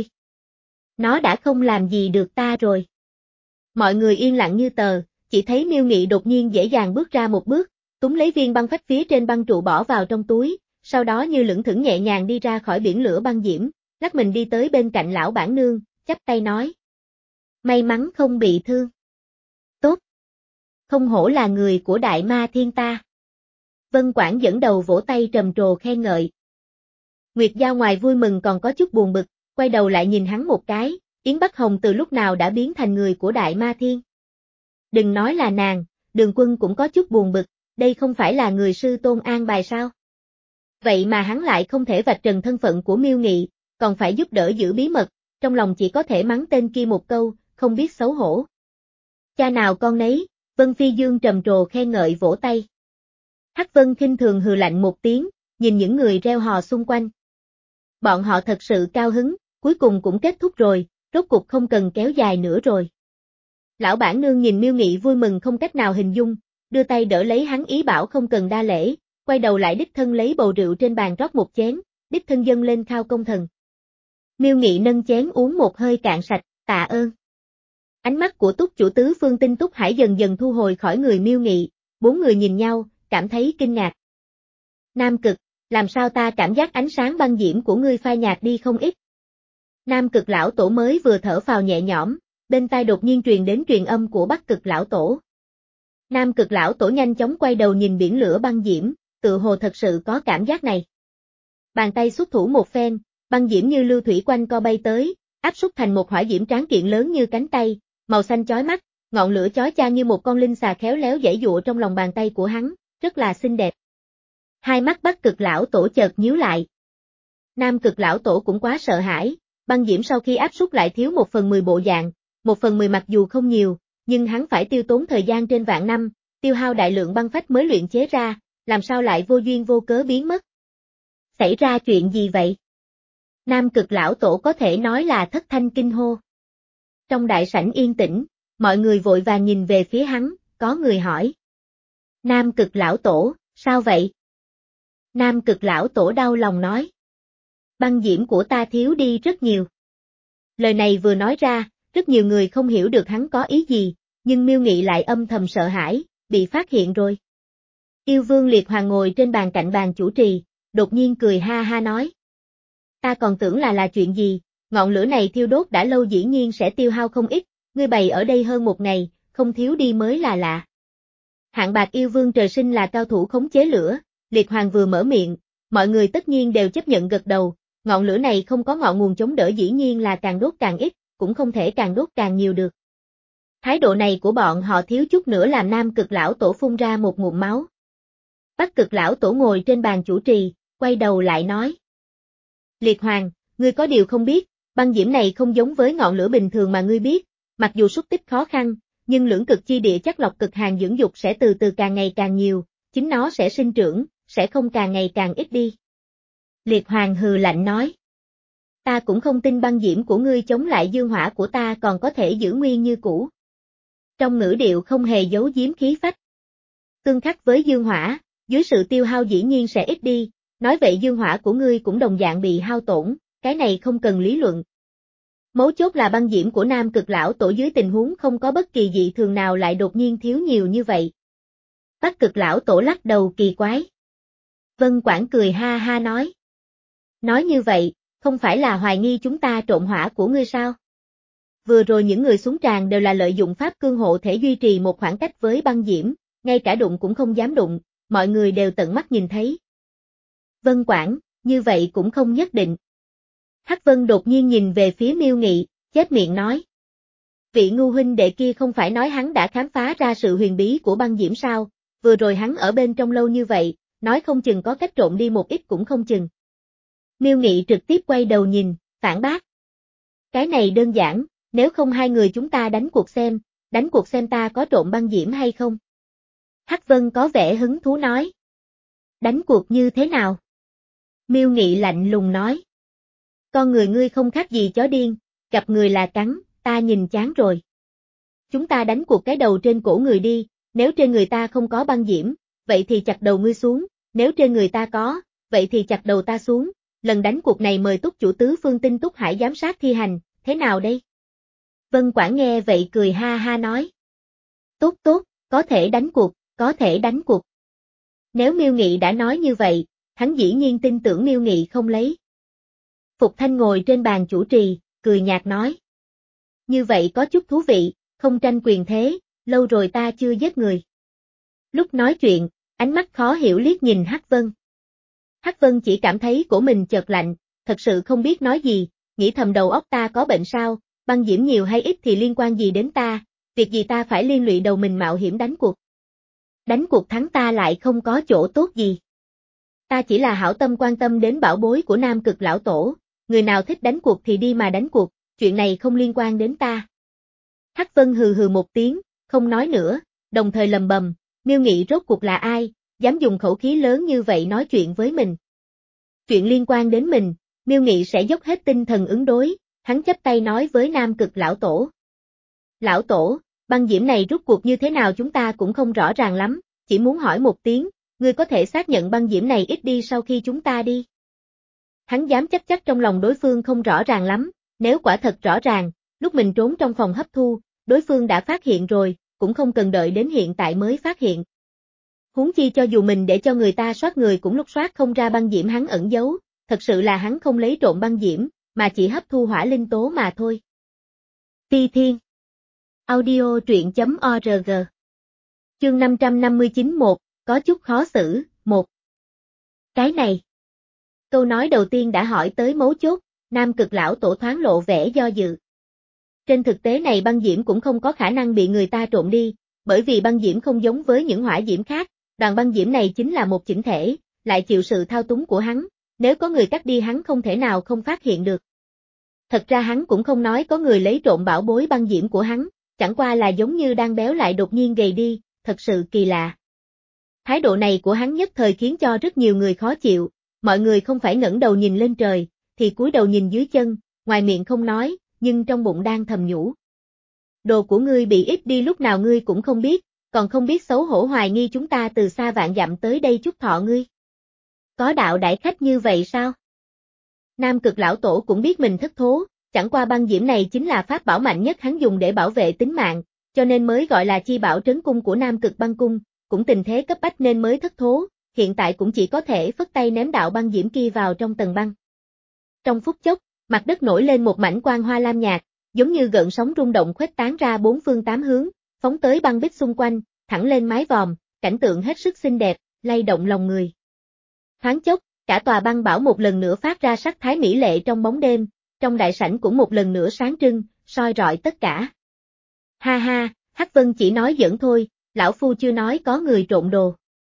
Nó đã không làm gì được ta rồi. Mọi người yên lặng như tờ, chỉ thấy Miêu Nghị đột nhiên dễ dàng bước ra một bước, túm lấy viên băng phách phía trên băng trụ bỏ vào trong túi, sau đó như lững thững nhẹ nhàng đi ra khỏi biển lửa băng diễm, lắc mình đi tới bên cạnh lão bản nương, chắp tay nói. May mắn không bị thương. Tốt. Không hổ là người của Đại Ma Thiên ta. Vân Quảng dẫn đầu vỗ tay trầm trồ khen ngợi. Nguyệt Giao ngoài vui mừng còn có chút buồn bực, quay đầu lại nhìn hắn một cái, Yến Bắc Hồng từ lúc nào đã biến thành người của Đại Ma Thiên. Đừng nói là nàng, Đường Quân cũng có chút buồn bực, đây không phải là người sư tôn an bài sao? Vậy mà hắn lại không thể vạch trần thân phận của Miêu Nghị, còn phải giúp đỡ giữ bí mật, trong lòng chỉ có thể mắng tên kia một câu, không biết xấu hổ. Cha nào con nấy, Vân Phi Dương trầm trồ khen ngợi vỗ tay. Hắc Vân khinh thường hừ lạnh một tiếng, nhìn những người reo hò xung quanh. Bọn họ thật sự cao hứng, cuối cùng cũng kết thúc rồi, rốt cục không cần kéo dài nữa rồi. Lão bản nương nhìn Miêu Nghị vui mừng không cách nào hình dung, đưa tay đỡ lấy hắn ý bảo không cần đa lễ, quay đầu lại đích thân lấy bầu rượu trên bàn rót một chén, đích thân dâng lên khao công thần. Miêu Nghị nâng chén uống một hơi cạn sạch, tạ ơn. Ánh mắt của Túc chủ tứ Phương Tinh Túc Hải dần dần thu hồi khỏi người Miêu Nghị, bốn người nhìn nhau, cảm thấy kinh ngạc. Nam Cực, làm sao ta cảm giác ánh sáng băng diễm của ngươi phai nhạt đi không ít. Nam Cực lão tổ mới vừa thở phào nhẹ nhõm, bên tai đột nhiên truyền đến truyền âm của Bắc Cực lão tổ. Nam Cực lão tổ nhanh chóng quay đầu nhìn biển lửa băng diễm, tự hồ thật sự có cảm giác này. Bàn tay xuất thủ một phen, băng diễm như lưu thủy quanh co bay tới, áp xúc thành một hỏa diễm tráng kiện lớn như cánh tay, màu xanh chói mắt, ngọn lửa chói chang như một con linh xà khéo léo giãy giụa trong lòng bàn tay của hắn, rất là xinh đẹp. Hai mắt Bắc Cực lão tổ chợt nhíu lại. Nam Cực lão tổ cũng quá sợ hãi, băng diễm sau khi áp suất lại thiếu một phần mười bộ dạng, một phần mười mặc dù không nhiều, nhưng hắn phải tiêu tốn thời gian trên vạn năm, tiêu hao đại lượng băng phách mới luyện chế ra, làm sao lại vô duyên vô cớ biến mất. Xảy ra chuyện gì vậy? Nam Cực lão tổ có thể nói là thất thanh kinh hô. Trong đại sảnh yên tĩnh, mọi người vội vàng nhìn về phía hắn, có người hỏi. Nam Cực lão tổ, sao vậy? Nam Cực lão tổ đau lòng nói. Băng diễm của ta thiếu đi rất nhiều. Lời này vừa nói ra, rất nhiều người không hiểu được hắn có ý gì, nhưng Miêu Nghị lại âm thầm sợ hãi, bị phát hiện rồi. Yêu Vương Liệt Hoàng ngồi trên bàn cạnh bàn chủ trì, đột nhiên cười ha ha nói. Ta còn tưởng là là chuyện gì, ngọn lửa này thiêu đốt đã lâu dĩ nhiên sẽ tiêu hao không ít, ngươi bày ở đây hơn một ngày, không thiếu đi mới là lạ. Hạng Bạc Yêu Vương trời sinh là cao thủ khống chế lửa, Liệt Hoàng vừa mở miệng, mọi người tất nhiên đều chấp nhận gật đầu, ngọn lửa này không có ngọn nguồn chống đỡ dĩ nhiên là càng đốt càng ít, cũng không thể càng đốt càng nhiều được. Thái độ này của bọn họ thiếu chút nữa làm Nam Cực lão tổ phun ra một ngụm máu. Bắc Cực lão tổ ngồi trên bàn chủ trì, quay đầu lại nói. Liệt Hoàng, ngươi có điều không biết, băng diễm này không giống với ngọn lửa bình thường mà ngươi biết, mặc dù xuất tích khó khăn, nhưng lưỡng cực chi địa chắc lọc cực hàn dưỡng dục sẽ từ từ càng ngày càng nhiều, chính nó sẽ sinh trưởng, sẽ không càng ngày càng ít đi. Liệt Hoàng hừ lạnh nói. Ta cũng không tin băng diễm của ngươi chống lại dương hỏa của ta còn có thể giữ nguyên như cũ. Trong ngữ điệu không hề giấu giếm khí phách. Tương khắc với dương hỏa, dưới sự tiêu hao dĩ nhiên sẽ ít đi, nói vậy dương hỏa của ngươi cũng đồng dạng bị hao tổn, cái này không cần lý luận. Mấu chốt là băng diễm của Nam Cực lão tổ dưới tình huống không có bất kỳ dị thường nào lại đột nhiên thiếu nhiều như vậy. Bắc Cực lão tổ lắc đầu kỳ quái. Vân Quảng cười ha ha nói. Nói như vậy, không phải là hoài nghi chúng ta trộn hỏa của ngươi sao? Vừa rồi những người xuống tràng đều là lợi dụng pháp cương hộ thể duy trì một khoảng cách với băng diễm, ngay cả đụng cũng không dám đụng, mọi người đều tận mắt nhìn thấy. Vân Quảng, như vậy cũng không nhất định. Hắc Vân đột nhiên nhìn về phía Miêu Nghị, chép miệng nói. Vị ngu huynh đệ kia không phải nói hắn đã khám phá ra sự huyền bí của băng diễm sao, vừa rồi hắn ở bên trong lâu như vậy, nói không chừng có cách trộn đi một ít cũng không chừng. Miêu Nghị trực tiếp quay đầu nhìn, phản bác. Cái này đơn giản, nếu không hai người chúng ta đánh cuộc xem, đánh cuộc xem ta có trộn băng diễm hay không. Hắc Vân có vẻ hứng thú nói. Đánh cuộc như thế nào? Miêu Nghị lạnh lùng nói. Con người ngươi không khác gì chó điên, gặp người là cắn, ta nhìn chán rồi. Chúng ta đánh cuộc cái đầu trên cổ người đi, nếu trên người ta không có băng diễm, vậy thì chặt đầu ngươi xuống, nếu trên người ta có, vậy thì chặt đầu ta xuống, lần đánh cuộc này mời Túc chủ tứ phương tinh Túc Hải giám sát thi hành, thế nào đây? Vân Quảng nghe vậy cười ha ha nói. Tốt tốt, có thể đánh cuộc, có thể đánh cuộc. Nếu Miêu Nghị đã nói như vậy, hắn dĩ nhiên tin tưởng Miêu Nghị không lấy. Phục Thanh ngồi trên bàn chủ trì, cười nhạt nói. Như vậy có chút thú vị, không tranh quyền thế, lâu rồi ta chưa giết người. Lúc nói chuyện, ánh mắt khó hiểu liếc nhìn Hắc Vân. Hắc Vân chỉ cảm thấy cổ mình chợt lạnh, thật sự không biết nói gì, nghĩ thầm đầu óc ta có bệnh sao, băng diễm nhiều hay ít thì liên quan gì đến ta, việc gì ta phải liên lụy đầu mình mạo hiểm đánh cuộc. Đánh cuộc thắng ta lại không có chỗ tốt gì. Ta chỉ là hảo tâm quan tâm đến bảo bối của Nam Cực lão tổ, người nào thích đánh cuộc thì đi mà đánh cuộc, chuyện này không liên quan đến ta. Hắc Vân hừ hừ một tiếng, không nói nữa, đồng thời lầm bầm, Miêu Nghị rốt cuộc là ai, dám dùng khẩu khí lớn như vậy nói chuyện với mình. Chuyện liên quan đến mình, Miêu Nghị sẽ dốc hết tinh thần ứng đối, hắn chắp tay nói với Nam Cực lão tổ. Lão tổ, băng diễm này rốt cuộc như thế nào chúng ta cũng không rõ ràng lắm, chỉ muốn hỏi một tiếng, ngươi có thể xác nhận băng diễm này ít đi sau khi chúng ta đi. Hắn dám chắc chắc trong lòng đối phương không rõ ràng lắm, nếu quả thật rõ ràng, lúc mình trốn trong phòng hấp thu, đối phương đã phát hiện rồi, cũng không cần đợi đến hiện tại mới phát hiện. Huống chi cho dù mình để cho người ta soát người cũng lúc soát không ra băng diễm hắn ẩn giấu, thật sự là hắn không lấy trộn băng diễm, mà chỉ hấp thu hỏa linh tố mà thôi. Ti Thiên Audio truyện.org Chương năm trăm năm mươi chín một, có chút khó xử, một. Cái này. Câu nói đầu tiên đã hỏi tới mấu chốt, Nam Cực lão tổ thoáng lộ vẻ do dự. Trên thực tế này băng diễm cũng không có khả năng bị người ta trộn đi, bởi vì băng diễm không giống với những hỏa diễm khác, đoàn băng diễm này chính là một chỉnh thể, lại chịu sự thao túng của hắn, nếu có người cắt đi hắn không thể nào không phát hiện được. Thật ra hắn cũng không nói có người lấy trộn bảo bối băng diễm của hắn, chẳng qua là giống như đang béo lại đột nhiên gầy đi, thật sự kỳ lạ. Thái độ này của hắn nhất thời khiến cho rất nhiều người khó chịu, mọi người không phải ngẩng đầu nhìn lên trời, thì cúi đầu nhìn dưới chân, ngoài miệng không nói, nhưng trong bụng đang thầm nhủ. Đồ của ngươi bị ít đi lúc nào ngươi cũng không biết, còn không biết xấu hổ hoài nghi chúng ta từ xa vạn dặm tới đây chúc thọ ngươi. Có đạo đại khách như vậy sao? Nam Cực lão tổ cũng biết mình thất thố, chẳng qua băng diễm này chính là pháp bảo mạnh nhất hắn dùng để bảo vệ tính mạng, cho nên mới gọi là chi bảo trấn cung của Nam Cực băng cung, cũng tình thế cấp bách nên mới thất thố, hiện tại cũng chỉ có thể phất tay ném đạo băng diễm kia vào trong tầng băng. Trong phút chốc, mặt đất nổi lên một mảnh quang hoa lam nhạt, giống như gợn sóng rung động khuếch tán ra bốn phương tám hướng, phóng tới băng bích xung quanh, thẳng lên mái vòm, cảnh tượng hết sức xinh đẹp, lay động lòng người. Thoáng chốc, cả tòa băng bảo một lần nữa phát ra sắc thái mỹ lệ trong bóng đêm, trong đại sảnh cũng một lần nữa sáng trưng, soi rọi tất cả. Ha ha, Hắc Vân chỉ nói giỡn thôi, lão phu chưa nói có người trộn đồ.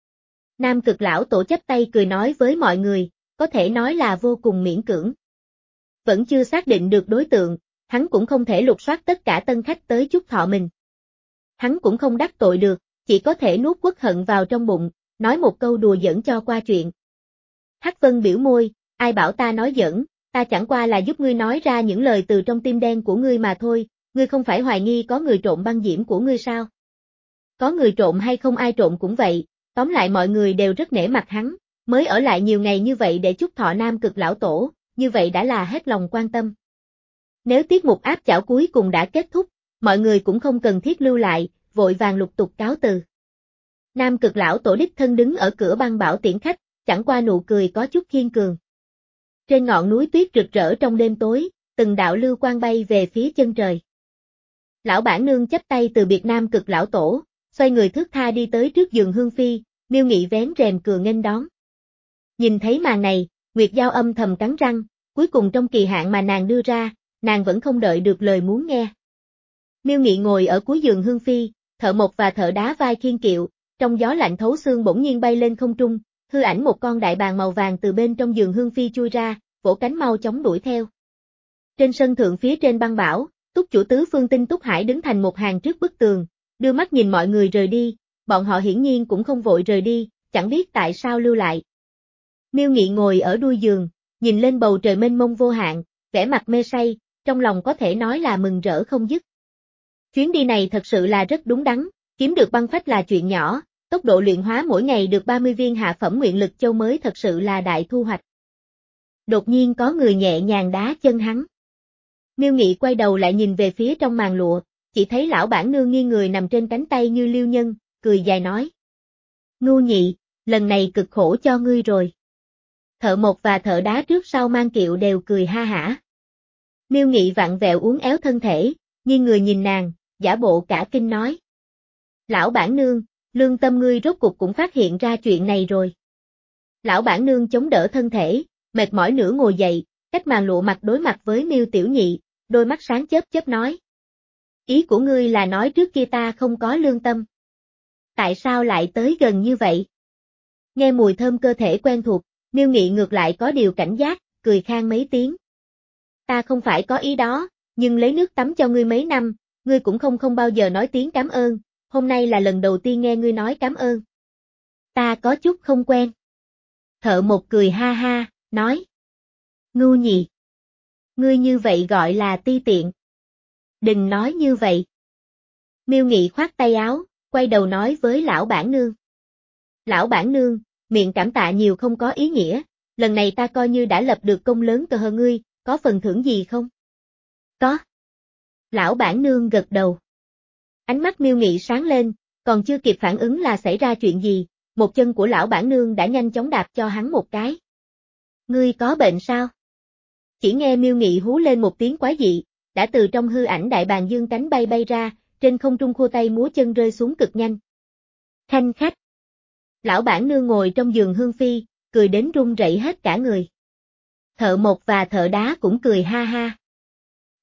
Nam Cực lão tổ chắp tay cười nói với mọi người, có thể nói là vô cùng miễn cưỡng. Vẫn chưa xác định được đối tượng, hắn cũng không thể lục soát tất cả tân khách tới chúc thọ mình. Hắn cũng không đắc tội được, chỉ có thể nuốt uất hận vào trong bụng, nói một câu đùa giỡn cho qua chuyện. Hắc Vân biểu môi, ai bảo ta nói giỡn, ta chẳng qua là giúp ngươi nói ra những lời từ trong tim đen của ngươi mà thôi, ngươi không phải hoài nghi có người trộn băng diễm của ngươi sao? Có người trộn hay không ai trộn cũng vậy, tóm lại mọi người đều rất nể mặt hắn, mới ở lại nhiều ngày như vậy để chúc thọ Nam Cực lão tổ, như vậy đã là hết lòng quan tâm. Nếu tiết mục áp chảo cuối cùng đã kết thúc, mọi người cũng không cần thiết lưu lại, vội vàng lục tục cáo từ. Nam Cực lão tổ đích thân đứng ở cửa băng bảo tiễn khách, chẳng qua nụ cười có chút khiên cường. Trên ngọn núi tuyết rực rỡ trong đêm tối, từng đạo lưu quang bay về phía chân trời. Lão bản nương chắp tay từ biệt Nam Cực lão tổ, xoay người thướt tha đi tới trước giường Hương Phi, Miêu Nghị vén rèm cười nghênh đón. Nhìn thấy màn này, Nguyệt Giao âm thầm cắn răng, cuối cùng trong kỳ hạn mà nàng đưa ra, nàng vẫn không đợi được lời muốn nghe. Miêu Nghị ngồi ở cuối giường Hương Phi, Thợ Mộc và Thợ Đá vai khiêng kiệu, trong gió lạnh thấu xương bỗng nhiên bay lên không trung, hư ảnh một con đại bàng màu vàng từ bên trong giường Hương Phi chui ra, vỗ cánh mau chóng đuổi theo. Trên sân thượng phía trên băng bảo, Túc chủ tứ phương Tinh Túc Hải đứng thành một hàng trước bức tường, đưa mắt nhìn mọi người rời đi, bọn họ hiển nhiên cũng không vội rời đi, chẳng biết tại sao lưu lại. Miêu Nghị ngồi ở đuôi giường, nhìn lên bầu trời mênh mông vô hạn, vẻ mặt mê say, trong lòng có thể nói là mừng rỡ không dứt. Chuyến đi này thật sự là rất đúng đắn, kiếm được băng phách là chuyện nhỏ, tốc độ luyện hóa mỗi ngày được ba mươi viên hạ phẩm nguyện lực châu mới thật sự là đại thu hoạch. Đột nhiên có người nhẹ nhàng đá chân hắn. Miêu Nghị quay đầu lại nhìn về phía trong màn lụa, chỉ thấy lão bản nương nghiêng người nằm trên cánh tay như liêu nhân, cười dài nói. Ngu Nhị, lần này cực khổ cho ngươi rồi. Thợ Mộc và Thợ Đá trước sau mang kiệu đều cười ha hả. Miêu Nghị vặn vẹo uốn éo thân thể, nghiêng người nhìn nàng, giả bộ cả kinh nói. Lão bản nương, lương tâm ngươi rốt cục cũng phát hiện ra chuyện này rồi. Lão bản nương chống đỡ thân thể, mệt mỏi nửa ngồi dậy, cách màn lụa mặt đối mặt với Miêu Tiểu Nhị, đôi mắt sáng chớp chớp nói. Ý của ngươi là nói trước kia ta không có lương tâm. Tại sao lại tới gần như vậy? Nghe mùi thơm cơ thể quen thuộc, Miêu Nghị ngược lại có điều cảnh giác, cười khan mấy tiếng. Ta không phải có ý đó, nhưng lấy nước tắm cho ngươi mấy năm, ngươi cũng không không bao giờ nói tiếng cảm ơn, hôm nay là lần đầu tiên nghe ngươi nói cảm ơn. Ta có chút không quen. Thợ Mộc cười ha ha, nói. Ngu Nhị. Ngươi như vậy gọi là ti tiện. Đừng nói như vậy. Miêu Nghị khoát tay áo, quay đầu nói với lão bản nương. Lão bản nương, miệng cảm tạ nhiều không có ý nghĩa, lần này ta coi như đã lập được công lớn cờ hờ ngươi, có phần thưởng gì không? Có. Lão bản nương gật đầu. Ánh mắt Miêu Nghị sáng lên, còn chưa kịp phản ứng là xảy ra chuyện gì, một chân của lão bản nương đã nhanh chóng đạp cho hắn một cái. Ngươi có bệnh sao? Chỉ nghe Miêu Nghị hú lên một tiếng quái dị, đã từ trong hư ảnh đại bàng dương cánh bay bay ra, trên không trung khua tay múa chân rơi xuống cực nhanh. Khanh khách. Lão bản nương ngồi trong giường Hương Phi, cười đến run rẩy hết cả người. Thợ Mộc và Thợ Đá cũng cười ha ha.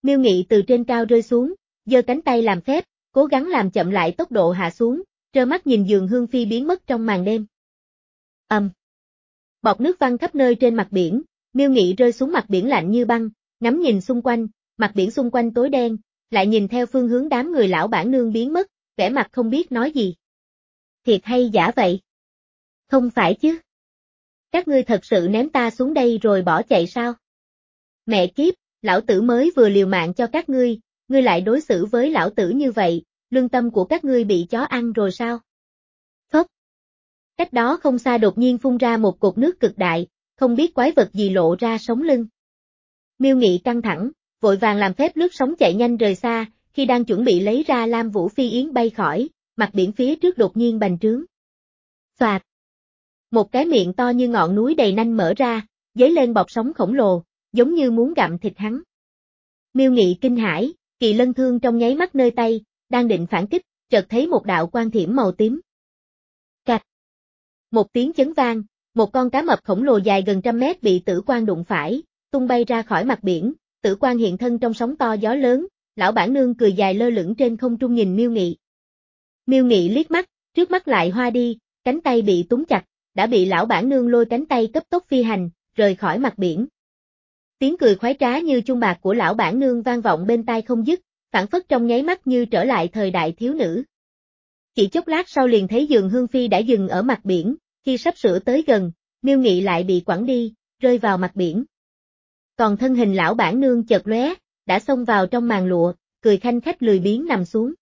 Miêu Nghị từ trên cao rơi xuống, giơ cánh tay làm phép, cố gắng làm chậm lại tốc độ hạ xuống, trơ mắt nhìn Dường Hương Phi biến mất trong màn đêm. Ầm. Um. Bọt nước văng khắp nơi trên mặt biển, Miêu Nghị rơi xuống mặt biển lạnh như băng, ngắm nhìn xung quanh, mặt biển xung quanh tối đen, lại nhìn theo phương hướng đám người lão bản nương biến mất, vẻ mặt không biết nói gì. Thiệt hay giả vậy? Không phải chứ? Các ngươi thật sự ném ta xuống đây rồi bỏ chạy sao? Mẹ kiếp, lão tử mới vừa liều mạng cho các ngươi, ngươi lại đối xử với lão tử như vậy, lương tâm của các ngươi bị chó ăn rồi sao? Phốc. Cách đó không xa đột nhiên phun ra một cột nước cực đại, không biết quái vật gì lộ ra sống lưng. Miêu Nghị căng thẳng, vội vàng làm phép lướt sóng chạy nhanh rời xa, khi đang chuẩn bị lấy ra Lam Vũ Phi Yến bay khỏi, mặt biển phía trước đột nhiên bành trướng. Xoạt. Một cái miệng to như ngọn núi đầy nanh mở ra, dấy lên bọt sóng khổng lồ, giống như muốn gặm thịt hắn. Miêu Nghị kinh hãi, kỳ lân thương trong nháy mắt nơi tay, đang định phản kích, chợt thấy một đạo quang thiểm màu tím. Cạch. Một tiếng chấn vang, một con cá mập khổng lồ dài gần trăm mét bị tử quang đụng phải, tung bay ra khỏi mặt biển, tử quang hiện thân trong sóng to gió lớn, lão bản nương cười dài lơ lửng trên không trung nhìn Miêu Nghị. Miêu Nghị liếc mắt, trước mắt lại hoa đi, cánh tay bị túm chặt, đã bị lão bản nương lôi cánh tay cấp tốc phi hành, rời khỏi mặt biển. Tiếng cười khoái trá như chuông bạc của lão bản nương vang vọng bên tai không dứt, phảng phất trong nháy mắt như trở lại thời đại thiếu nữ. Chỉ chốc lát sau liền thấy Dường Hương Phi đã dừng ở mặt biển, khi sắp sửa tới gần, Miêu Nghị lại bị quẳng đi, rơi vào mặt biển. Còn thân hình lão bản nương chợt lóe, đã xông vào trong màn lụa, cười khanh khách lười biếng nằm xuống.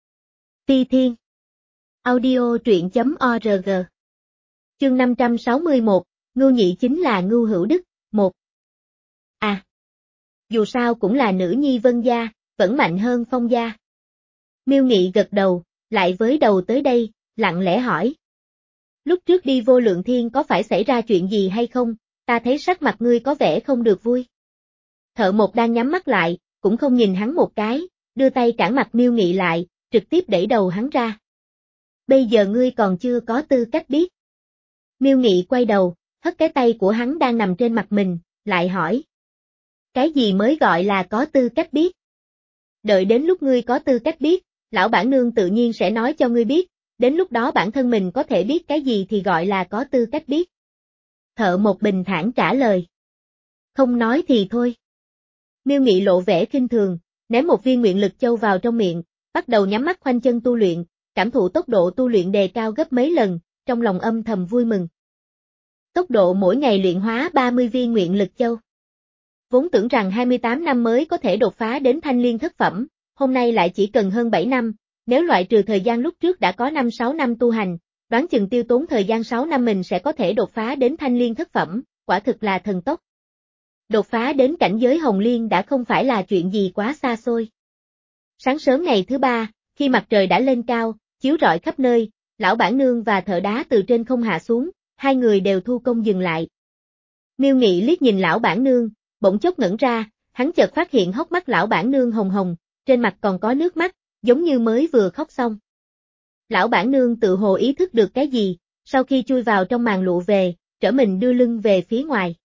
Phi Thiên. Audio truyện chấm org. Chương năm trăm sáu mươi mốt, Ngưu Nhị chính là Ngưu Hữu Đức, một. À. Dù sao cũng là nữ nhi Vân gia, vẫn mạnh hơn Phong gia. Miêu Nghị gật đầu, lại với đầu tới đây, lặng lẽ hỏi. Lúc trước đi Vô Lượng Thiên có phải xảy ra chuyện gì hay không, ta thấy sắc mặt ngươi có vẻ không được vui. Thợ Mộc đang nhắm mắt lại, cũng không nhìn hắn một cái, đưa tay cản mặt Miêu Nghị lại, trực tiếp đẩy đầu hắn ra. Bây giờ ngươi còn chưa có tư cách biết. Miêu Nghị quay đầu, hất cái tay của hắn đang nằm trên mặt mình, lại hỏi. Cái gì mới gọi là có tư cách biết? Đợi đến lúc ngươi có tư cách biết, lão bản nương tự nhiên sẽ nói cho ngươi biết, đến lúc đó bản thân mình có thể biết cái gì thì gọi là có tư cách biết. Thợ Mộc bình thản trả lời. Không nói thì thôi. Miêu Nghị lộ vẻ khinh thường, ném một viên nguyện lực châu vào trong miệng, bắt đầu nhắm mắt khoanh chân tu luyện, cảm thụ tốc độ tu luyện đề cao gấp mấy lần, trong lòng âm thầm vui mừng. Tốc độ mỗi ngày luyện hóa ba mươi viên nguyện lực châu. Vốn tưởng rằng hai mươi tám năm mới có thể đột phá đến thanh liên thất phẩm, hôm nay lại chỉ cần hơn bảy năm, nếu loại trừ thời gian lúc trước đã có năm sáu năm tu hành, đoán chừng tiêu tốn thời gian sáu năm mình sẽ có thể đột phá đến thanh liên thất phẩm, quả thực là thần tốc. Đột phá đến cảnh giới hồng liên đã không phải là chuyện gì quá xa xôi. Sáng sớm ngày thứ ba, khi mặt trời đã lên cao, chiếu rọi khắp nơi, lão bản nương và thợ đá từ trên không hạ xuống, hai người đều thu công dừng lại. Miêu Nghị liếc nhìn lão bản nương, bỗng chốc ngẩn ra, hắn chợt phát hiện hốc mắt lão bản nương hồng hồng, trên mặt còn có nước mắt, giống như mới vừa khóc xong. Lão bản nương tự hồ ý thức được cái gì, sau khi chui vào trong màn lụa về, trở mình đưa lưng về phía ngoài.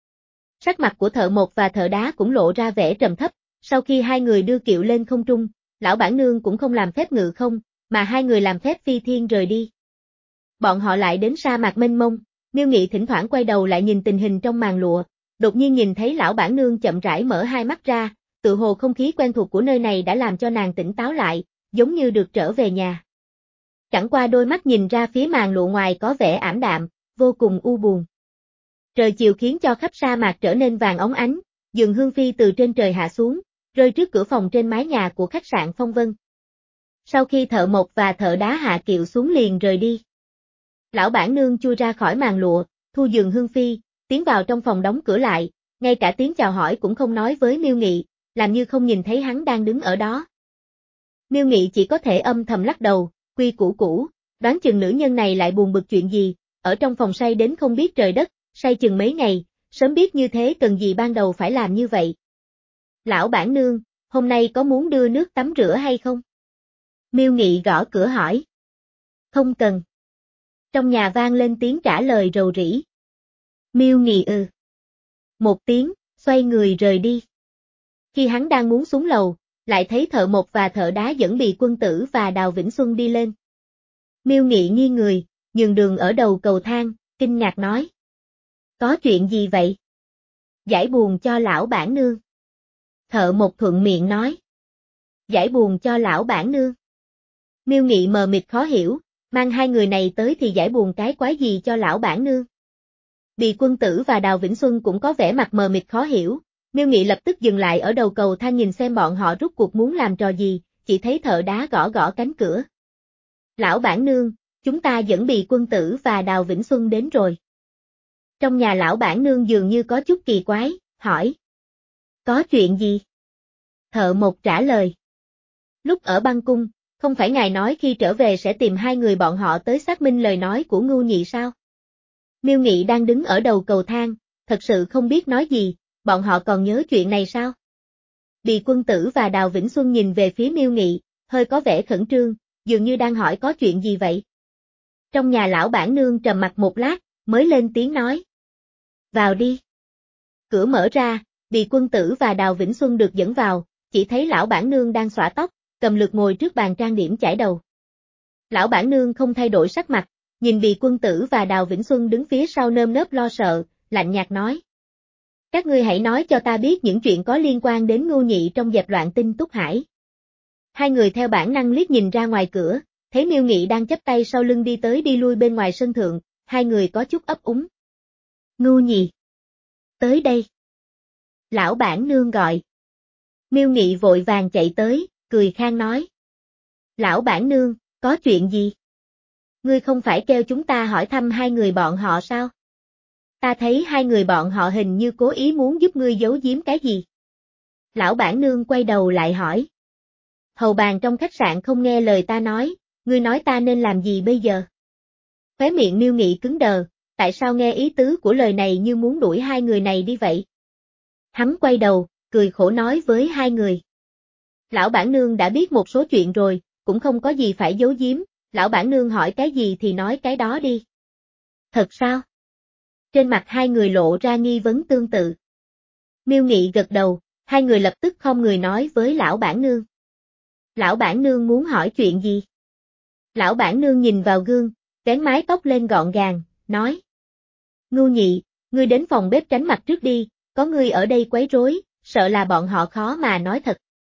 Sắc mặt của thợ Mộc và thợ đá cũng lộ ra vẻ trầm thấp, sau khi hai người đưa kiệu lên không trung, lão bản nương cũng không làm phép ngự không, mà hai người làm phép phi thiên rời đi. Bọn họ lại đến sa mạc mênh mông, Miêu Nghị thỉnh thoảng quay đầu lại nhìn tình hình trong màn lụa, đột nhiên nhìn thấy lão bản nương chậm rãi mở hai mắt ra, tự hồ không khí quen thuộc của nơi này đã làm cho nàng tỉnh táo lại, giống như được trở về nhà. Chẳng qua đôi mắt nhìn ra phía màn lụa ngoài có vẻ ảm đạm, vô cùng u buồn. Trời chiều khiến cho khắp sa mạc trở nên vàng óng ánh, Dường Hương Phi từ trên trời hạ xuống, rơi trước cửa phòng trên mái nhà của khách sạn Phong Vân. Sau khi thợ Mộc và thợ đá hạ kiệu xuống liền rời đi. Lão bản nương chui ra khỏi màn lụa, thu Dường Hương Phi, tiến vào trong phòng đóng cửa lại, ngay cả tiếng chào hỏi cũng không nói với Miêu Nghị, làm như không nhìn thấy hắn đang đứng ở đó. Miêu Nghị chỉ có thể âm thầm lắc đầu, quy củ cũ, đoán chừng nữ nhân này lại buồn bực chuyện gì, ở trong phòng say đến không biết trời đất, say chừng mấy ngày, sớm biết như thế cần gì ban đầu phải làm như vậy. Lão bản nương, hôm nay có muốn đưa nước tắm rửa hay không? Miêu Nghị gõ cửa hỏi. Không cần. Trong nhà vang lên tiếng trả lời rầu rĩ. Miêu Nghị ừ. Một tiếng, xoay người rời đi. Khi hắn đang muốn xuống lầu, lại thấy Thợ Một và Thợ Đá dẫn Bì Quân Tử và Đào Vĩnh Xuân đi lên. Miêu Nghị nghiêng người, nhường đường ở đầu cầu thang, kinh ngạc nói. Có chuyện gì vậy? Giải buồn cho lão bản nương. Thợ Một thuận miệng nói. Giải buồn cho lão bản nương. Miêu Nghị mờ mịt khó hiểu, mang hai người này tới thì giải buồn cái quái gì cho lão bản nương. Bì Quân Tử và Đào Vĩnh Xuân cũng có vẻ mặt mờ mịt khó hiểu, Miêu Nghị lập tức dừng lại ở đầu cầu thang nhìn xem bọn họ rút cuộc muốn làm trò gì, chỉ thấy Thợ Đá gõ gõ cánh cửa. Lão bản nương, chúng ta dẫn Bì Quân Tử và Đào Vĩnh Xuân đến rồi. Trong nhà lão bản nương dường như có chút kỳ quái, hỏi. Có chuyện gì? Thợ Một trả lời. Lúc ở băng cung, không phải ngài nói khi trở về sẽ tìm hai người bọn họ tới xác minh lời nói của Ngưu Nhị sao? Miêu Nghị đang đứng ở đầu cầu thang, thật sự không biết nói gì, bọn họ còn nhớ chuyện này sao? Bì Quân Tử và Đào Vĩnh Xuân nhìn về phía Miêu Nghị, hơi có vẻ khẩn trương, dường như đang hỏi có chuyện gì vậy? Trong nhà lão bản nương trầm mặc một lát, mới lên tiếng nói. Vào đi. Cửa mở ra, Bì Quân Tử và Đào Vĩnh Xuân được dẫn vào, chỉ thấy lão bản nương đang xõa tóc, cầm lược ngồi trước bàn trang điểm chải đầu. Lão bản nương không thay đổi sắc mặt, nhìn Bì Quân Tử và Đào Vĩnh Xuân đứng phía sau nơm nớp lo sợ, lạnh nhạt nói. Các ngươi hãy nói cho ta biết những chuyện có liên quan đến Ngưu Nhị trong dẹp loạn Tinh Túc Hải. Hai người theo bản năng liếc nhìn ra ngoài cửa, thấy Miêu Nghị đang chắp tay sau lưng đi tới đi lui bên ngoài sân thượng, hai người có chút ấp úng. Ngưu Nhị. Tới đây. Lão bản nương gọi. Miêu Nghị vội vàng chạy tới, cười khang nói. Lão bản nương, có chuyện gì? Ngươi không phải kêu chúng ta hỏi thăm hai người bọn họ sao? Ta thấy hai người bọn họ hình như cố ý muốn giúp ngươi giấu giếm cái gì. Lão bản nương quay đầu lại hỏi. Hầu bàn trong khách sạn không nghe lời ta nói, ngươi nói ta nên làm gì bây giờ? Khóe miệng Miêu Nghị cứng đờ, tại sao nghe ý tứ của lời này như muốn đuổi hai người này đi vậy? Hắn quay đầu, cười khổ nói với hai người. Lão bản nương đã biết một số chuyện rồi, cũng không có gì phải giấu giếm, lão bản nương hỏi cái gì thì nói cái đó đi. Thật sao? Trên mặt hai người lộ ra nghi vấn tương tự. Miêu Nghị gật đầu, hai người lập tức khom người nói với lão bản nương. Lão bản nương muốn hỏi chuyện gì? Lão bản nương nhìn vào gương, vén mái tóc lên gọn gàng, nói. Ngưu Nhị, ngươi đến phòng bếp tránh mặt trước đi, có ngươi ở đây quấy rối, sợ là bọn họ khó mà nói thật.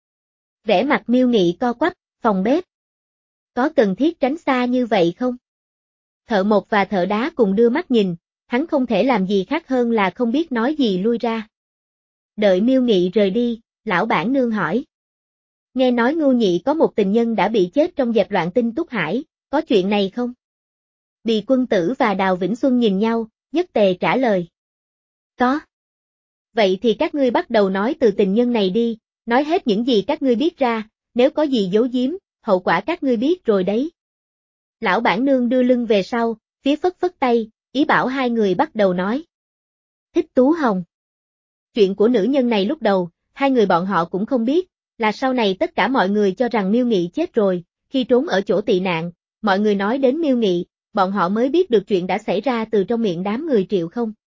Vẻ mặt Miêu Nghị co quắp, phòng bếp. Có cần thiết tránh xa như vậy không? Thợ Một và Thợ Đá cùng đưa mắt nhìn, hắn không thể làm gì khác hơn là không biết nói gì lui ra. Đợi Miêu Nghị rời đi, lão bản nương hỏi. Nghe nói Ngưu Nhị có một tình nhân đã bị chết trong dẹp loạn Tinh Túc Hải, có chuyện này không? Bì Quân Tử và Đào Vĩnh Xuân nhìn nhau, nhất tề trả lời. Có. Vậy thì các ngươi bắt đầu nói từ tình nhân này đi, nói hết những gì các ngươi biết ra, nếu có gì giấu giếm, hậu quả các ngươi biết rồi đấy. Lão bản nương đưa lưng về sau, phía phất phất tay, ý bảo hai người bắt đầu nói. Thích Tú Hồng. Chuyện của nữ nhân này lúc đầu, hai người bọn họ cũng không biết, là sau này tất cả mọi người cho rằng Miêu Nghị chết rồi, khi trốn ở chỗ tị nạn, mọi người nói đến Miêu Nghị, bọn họ mới biết được chuyện đã xảy ra từ trong miệng đám người Triệu Không.